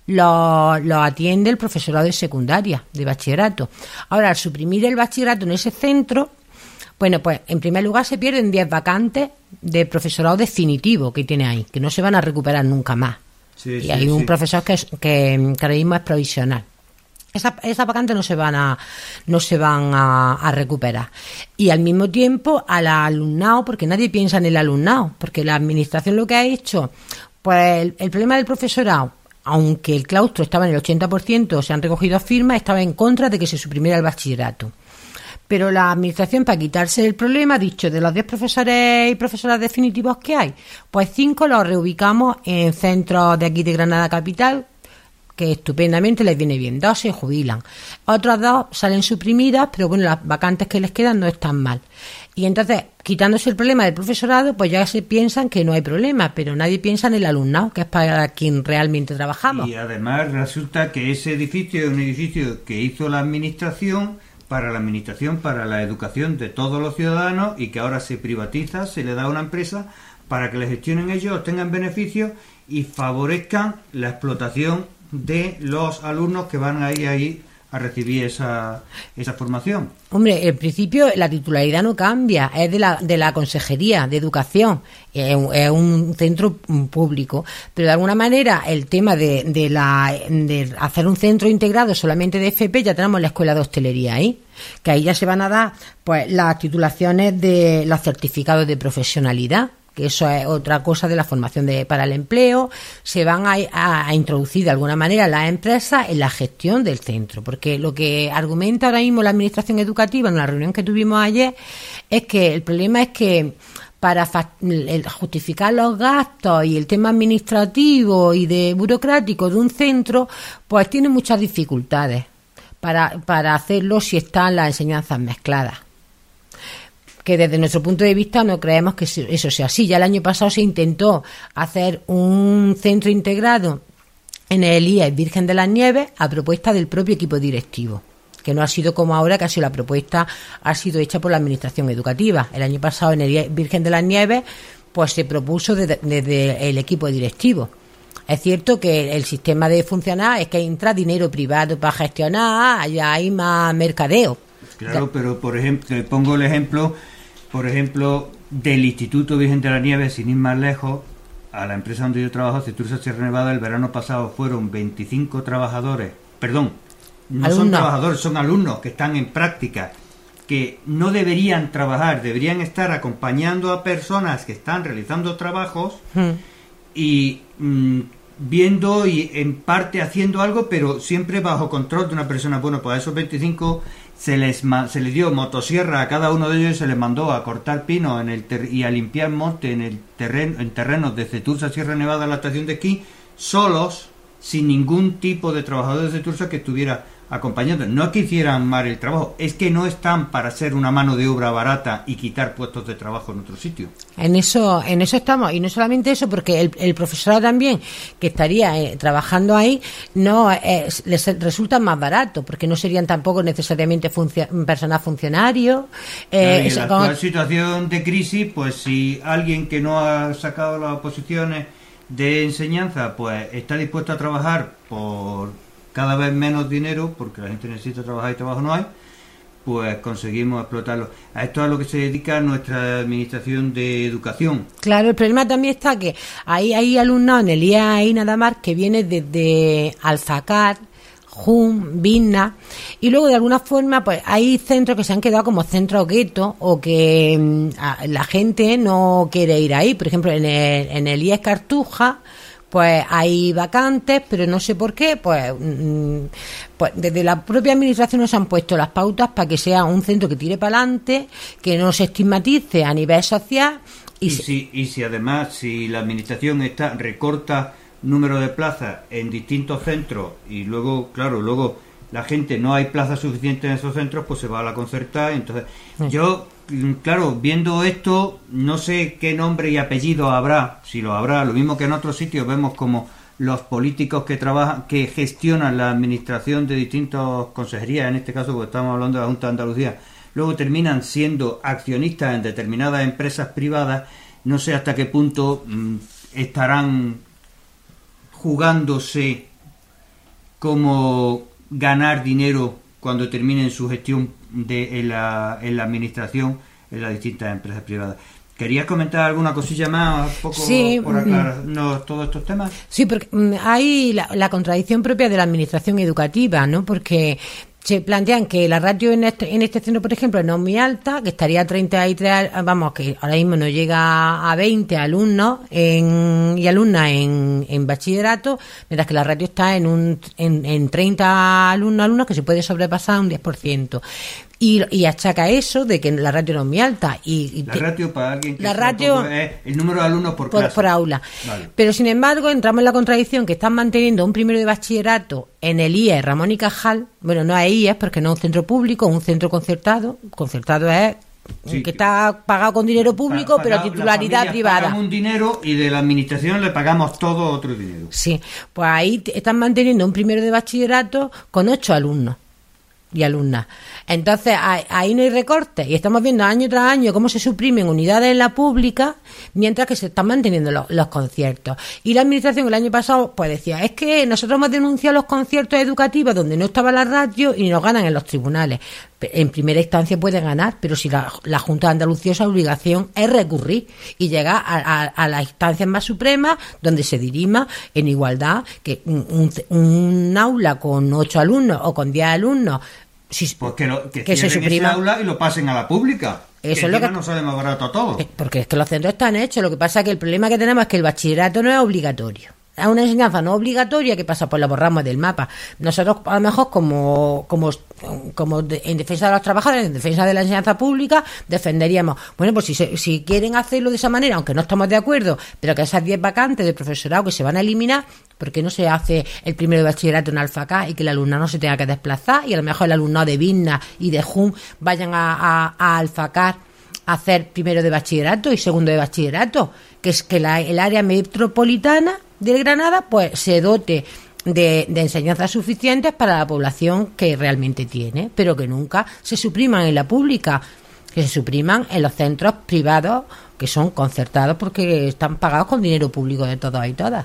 los lo atiende el profesorado de secundaria, de bachillerato. Ahora, al suprimir el bachillerato en ese centro, bueno, pues en primer lugar se pierden diez vacantes de profesorado definitivo que tiene ahí, que no se van a recuperar nunca más. Sí, y sí, hay un sí. profesor que, es, que, que ahora mismo es provisional. Esas esa vacantes no se van a no se van a, a recuperar. Y al mismo tiempo al alumnado, porque nadie piensa en el alumnado, porque la administración lo que ha hecho, pues el, el problema del profesorado, aunque el claustro estaba en el ochenta por ciento, se han recogido firmas, estaba en contra de que se suprimiera el bachillerato. Pero la administración, para quitarse el problema, ha dicho, de los diez profesores y profesoras definitivos que hay, pues cinco los reubicamos en centros de aquí de Granada Capital, que estupendamente les viene bien. Dos se jubilan. Otras dos salen suprimidas, pero bueno, las vacantes que les quedan no están mal. Y entonces, quitándose el problema del profesorado, pues ya se piensan que no hay problema, pero nadie piensa en el alumnado, que es para quien realmente trabajamos. Y además resulta que ese edificio es un edificio que hizo la administración para la administración, para la educación de todos los ciudadanos, y que ahora se privatiza, se le da a una empresa para que le gestionen ellos, obtengan beneficios y favorezcan la explotación de los alumnos que van a ir ahí a recibir esa, esa formación. Hombre, en principio la titularidad no cambia, es de la, de la Consejería de Educación, es un, es un centro público, pero de alguna manera el tema de, de, la, de hacer un centro integrado solamente de F P, ya tenemos la Escuela de Hostelería ahí, que ahí ya se van a dar pues las titulaciones de los certificados de profesionalidad, que eso es otra cosa de la formación de, para el empleo. Se van a, a, a introducir de alguna manera las empresas en la gestión del centro, porque lo que argumenta ahora mismo la administración educativa en la reunión que tuvimos ayer es que el problema es que para el justificar los gastos y el tema administrativo y de burocrático de un centro, pues tiene muchas dificultades para, para hacerlo si están las enseñanzas mezcladas. Que desde nuestro punto de vista no creemos que eso sea así. Ya el año pasado se intentó hacer un centro integrado en el I E S Virgen de las Nieves a propuesta del propio equipo directivo, que no ha sido como ahora, que ha sido la propuesta ha sido hecha por la administración educativa. El año pasado en el I E S Virgen de las Nieves pues se propuso desde, desde el equipo directivo. Es cierto que el sistema de funcionar es que entra dinero privado para gestionar, allá hay más mercadeo. Claro, pero por ejemplo, le pongo el ejemplo, por ejemplo, del Instituto Virgen de la Nieve, sin ir más lejos, a la empresa donde yo trabajo, Cetursa Sierra Nevada, el verano pasado fueron veinticinco trabajadores, perdón, no alumnos. Son trabajadores, son alumnos que están en práctica, que no deberían trabajar, deberían estar acompañando a personas que están realizando trabajos hmm. y mmm, viendo y en parte haciendo algo, pero siempre bajo control de una persona. Bueno, pues a esos veinticinco se les se les dio motosierra a cada uno de ellos y se les mandó a cortar pino en el ter y a limpiar monte en el terreno en terrenos de Cetursa Sierra Nevada, la estación de esquí, solos, sin ningún tipo de trabajador de Cetursa que estuviera acompañando. No es que hicieran mal el trabajo, es que no están para ser una mano de obra barata y quitar puestos de trabajo en otro sitio. En eso en eso estamos, y no solamente eso, porque el, el profesorado también que estaría eh, trabajando ahí no eh, les resulta más barato, porque no serían tampoco necesariamente funcio personal funcionario. Eh, claro, en la actual con... situación de crisis, pues si alguien que no ha sacado las oposiciones de enseñanza, pues está dispuesto a trabajar por cada vez menos dinero, porque la gente necesita trabajar y trabajo no hay, pues conseguimos explotarlo. A esto es a lo que se dedica nuestra administración de educación. Claro, el problema también está que hay, hay alumnos en el I A I nada más que viene desde Alfacar, Jun, Vigna, y luego de alguna forma pues hay centros que se han quedado como centros guetos o que mmm, la gente no quiere ir ahí. Por ejemplo, en el, en el I E S Cartuja, pues hay vacantes, pero no sé por qué, pues, mm, pues desde la propia administración nos han puesto las pautas para que sea un centro que tire para adelante, que no se estigmatice a nivel social. Y, y, se... si, y si además, si la administración está recorta número de plazas en distintos centros y luego, claro, luego la gente no hay plazas suficientes en esos centros, pues se va a la concertada. Entonces, sí. yo, claro, viendo esto, no sé qué nombre y apellido habrá, si lo habrá, lo mismo que en otros sitios vemos como los políticos que trabajan, que gestionan la administración de distintas consejerías, en este caso, porque estamos hablando de la Junta de Andalucía, luego terminan siendo accionistas en determinadas empresas privadas. No sé hasta qué punto mmm, estarán jugándose como ganar dinero cuando terminen su gestión de, en, la, en la administración en las distintas empresas privadas. ¿Querías comentar alguna cosilla más un poco sí, por aclararnos todos estos temas? Sí, porque hay la, la contradicción propia de la administración educativa, ¿no? Porque se plantean que la ratio en este, en este centro, por ejemplo, no es muy alta, que estaría a treinta y tres, vamos, que ahora mismo no llega a veinte alumnos en, y alumnas en, en bachillerato, mientras que la ratio está en un en, en treinta alumnos, alumnos que se puede sobrepasar un diez por ciento. Y, y achaca eso de que la ratio no es muy alta. Y, y la ratio, para alguien que la ratio es el número de alumnos por, por clase. Por aula. Vale. Pero, sin embargo, entramos en la contradicción que están manteniendo un primero de bachillerato en el I E S Ramón y Cajal. Bueno, no es I E S porque no es un centro público, es un centro concertado. Concertado es sí, que está pagado con dinero público, pa, pero titularidad privada. Pagamos un dinero y de la administración le pagamos todo otro dinero. Sí, pues ahí están manteniendo un primero de bachillerato con ocho alumnos y alumnas. Entonces ahí no hay recortes y estamos viendo año tras año cómo se suprimen unidades en la pública mientras que se están manteniendo los, los conciertos. Y la administración el año pasado pues decía, es que nosotros hemos denunciado los conciertos educativos donde no estaba la ratio y nos ganan en los tribunales. En primera instancia pueden ganar, pero si la, la Junta de Andalucía, su obligación es recurrir y llegar a, a, a las instancias más supremas donde se dirima en igualdad que un, un aula con ocho alumnos o con diez alumnos. Si, pues que, lo, que, que se suprima ese aula y lo pasen a la pública. Eso que es lo que no sale más barato a todos. Porque es que los centros están hechos. Lo que pasa es que el problema que tenemos es que el bachillerato no es obligatorio. Es una enseñanza no obligatoria que pasa por la borramos del mapa. Nosotros, a lo mejor, como como como de, en defensa de los trabajadores, en defensa de la enseñanza pública, defenderíamos, bueno, pues si se, si quieren hacerlo de esa manera, aunque no estamos de acuerdo, pero que esas diez vacantes de profesorado que se van a eliminar, ¿por qué no se hace el primero de bachillerato en Alfacá y que el alumnado no se tenga que desplazar y a lo mejor el alumnado de Vigna y de Jun vayan a, a, a Alfacá a hacer primero de bachillerato y segundo de bachillerato? Que es que la, el área metropolitana de Granada pues se dote de, de enseñanzas suficientes para la población que realmente tiene, pero que nunca se supriman en la pública, que se supriman en los centros privados que son concertados porque están pagados con dinero público de todos y todas.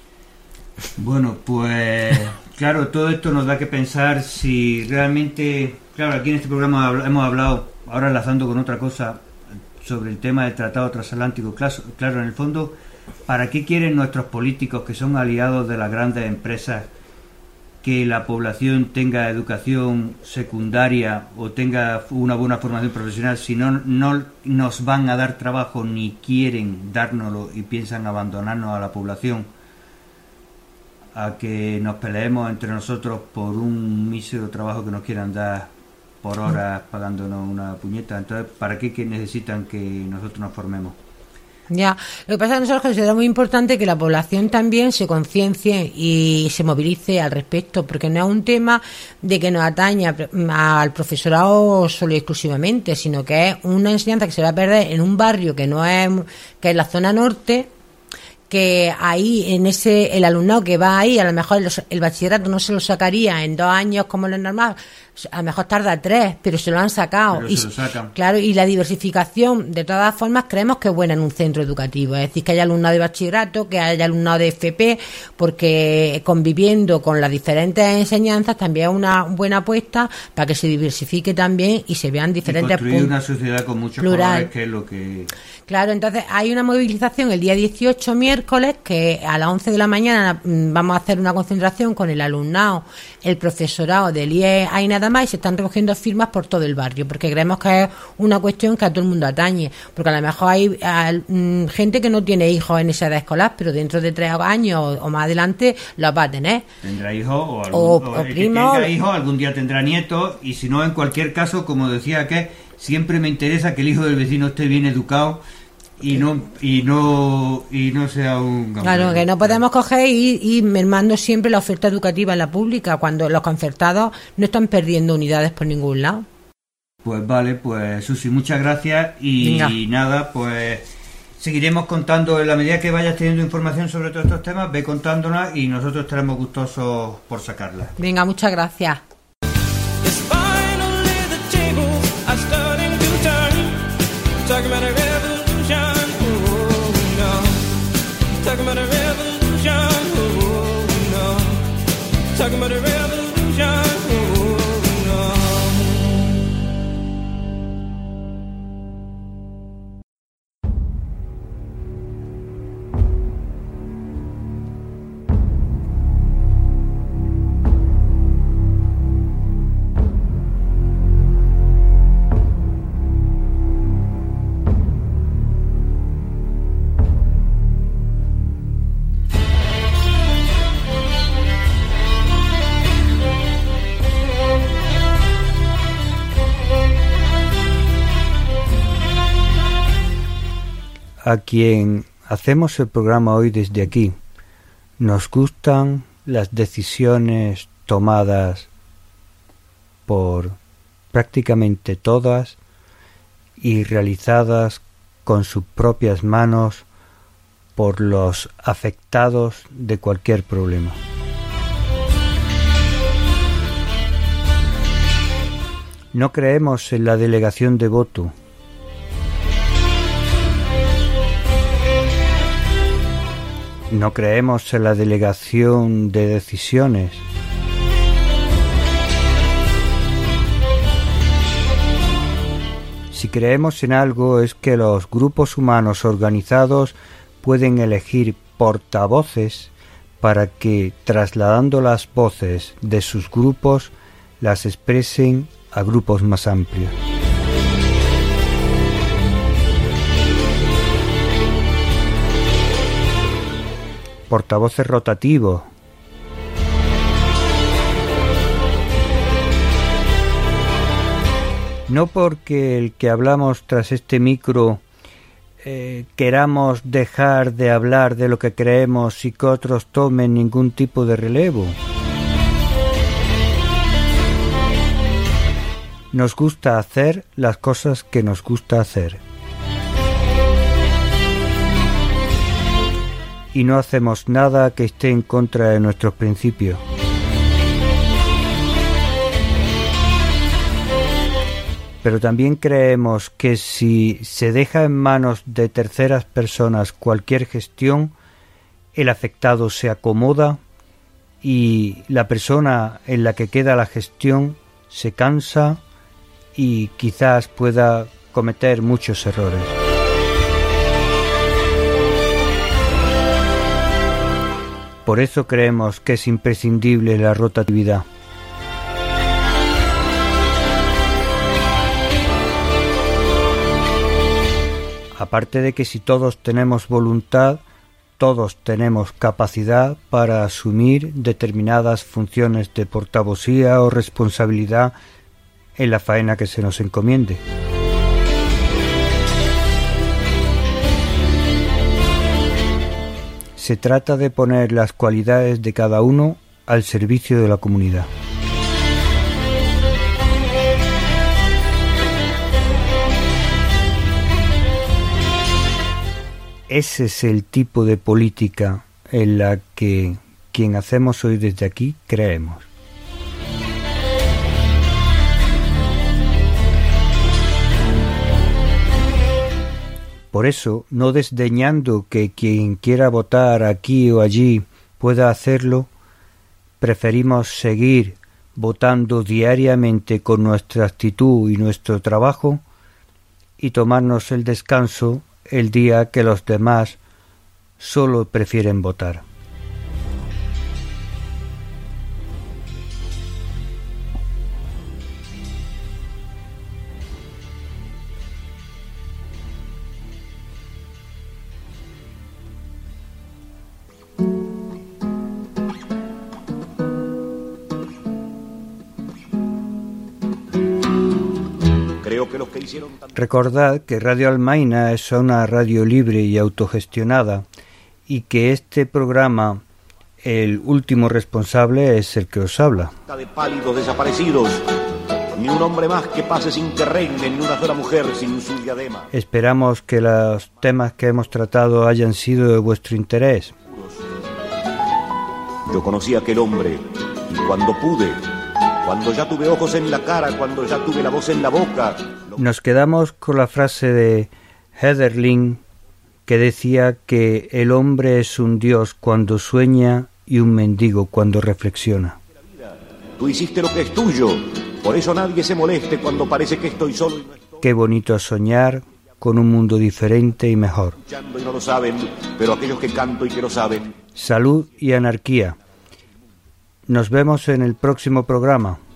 Bueno, pues claro, todo esto nos da que pensar si realmente, claro, aquí en este programa hemos hablado, ahora enlazando con otra cosa, sobre el tema del Tratado Transatlántico. Claro, en el fondo, ¿para qué quieren nuestros políticos, que son aliados de las grandes empresas, que la población tenga educación secundaria o tenga una buena formación profesional si no, no nos van a dar trabajo ni quieren dárnoslo y piensan abandonarnos a la población a que nos peleemos entre nosotros por un mísero trabajo que nos quieran dar por horas pagándonos una puñeta? Entonces, ¿para qué que necesitan que nosotros nos formemos? Ya, lo que pasa es que nosotros consideramos muy importante que la población también se conciencie y se movilice al respecto, porque no es un tema de que nos atañe al profesorado solo y exclusivamente, sino que es una enseñanza que se va a perder en un barrio que no es, que es la zona norte, que ahí en ese el alumnado que va ahí, a lo mejor el, el bachillerato no se lo sacaría en dos años como lo normal, a lo mejor tarda tres, pero se lo han sacado. Pero y, se lo sacan. Claro, y la diversificación, de todas formas, creemos que es buena en un centro educativo, es decir, que haya alumnado de bachillerato, que haya alumnado de F P, porque conviviendo con las diferentes enseñanzas también es una buena apuesta para que se diversifique también y se vean diferentes puntos. Y construir una sociedad con muchos plural. colores, que es lo que... Claro, entonces hay una movilización el día dieciocho, miércoles, miércoles, que a las once de la mañana mm, vamos a hacer una concentración con el alumnado, el profesorado del I E A y nada más, y se están recogiendo firmas por todo el barrio, porque creemos que es una cuestión que a todo el mundo atañe, porque a lo mejor hay a, mm, gente que no tiene hijos en esa edad escolar, pero dentro de tres años o, o más adelante los va a tener. Tendrá hijos o, algún, o, o o el primo, que tenga hijos algún día tendrá nietos, y si no, en cualquier caso, como decía que siempre me interesa que el hijo del vecino esté bien educado y no y no y no sea un gamberro. Claro, que no podemos coger y ir mermando siempre la oferta educativa en la pública cuando los concertados no están perdiendo unidades por ningún lado. Pues vale, pues Susi, muchas gracias y, Venga. y nada, pues seguiremos contando en la medida que vayas teniendo información sobre todos estos temas, ve contándonos y nosotros estaremos gustosos por sacarla. Venga, muchas gracias. Yes, finally the tables are starting to turn. Talking about a revolution, oh no. Talking about a revolution, oh no. Talking about a revolution, oh no. A quien hacemos el programa hoy desde aquí, nos gustan las decisiones tomadas por prácticamente todas y realizadas con sus propias manos por los afectados de cualquier problema. No creemos en la delegación de voto. No creemos en la delegación de decisiones. Si creemos en algo es que los grupos humanos organizados pueden elegir portavoces para que, trasladando las voces de sus grupos, las expresen a grupos más amplios. Portavoces rotativos. No porque el que hablamos tras este micro eh, queramos dejar de hablar de lo que creemos y que otros tomen ningún tipo de relevo. Nos gusta hacer las cosas que nos gusta hacer. Y no hacemos nada que esté en contra de nuestros principios. Pero también creemos que si se deja en manos de terceras personas cualquier gestión, el afectado se acomoda y la persona en la que queda la gestión se cansa y quizás pueda cometer muchos errores. Por eso creemos que es imprescindible la rotatividad. Aparte de que si todos tenemos voluntad, todos tenemos capacidad para asumir determinadas funciones de portavocía o responsabilidad en la faena que se nos encomiende. Se trata de poner las cualidades de cada uno al servicio de la comunidad. Ese es el tipo de política en la que quien hacemos hoy desde aquí creemos. Por eso, no desdeñando que quien quiera votar aquí o allí pueda hacerlo, preferimos seguir votando diariamente con nuestra actitud y nuestro trabajo y tomarnos el descanso el día que los demás solo prefieren votar. Recordad que Radio Almaina es una radio libre y autogestionada y que este programa, el último responsable es el que os habla. De pálidos desaparecidos, ni un hombre más que pase sin que reine, ni una sola mujer sin su diadema. Esperamos que los temas que hemos tratado hayan sido de vuestro interés. Yo conocí a aquel hombre y cuando pude, cuando ya tuve ojos en la cara, cuando ya tuve la voz en la boca... Nos quedamos con la frase de Hölderlin que decía que el hombre es un dios cuando sueña y un mendigo cuando reflexiona. Tú hiciste lo que es tuyo, por eso nadie se moleste cuando parece que estoy solo y no estoy... Qué bonito es soñar con un mundo diferente y mejor. Y no lo saben, pero aquellos que canto y que lo saben... Salud y anarquía. Nos vemos en el próximo programa.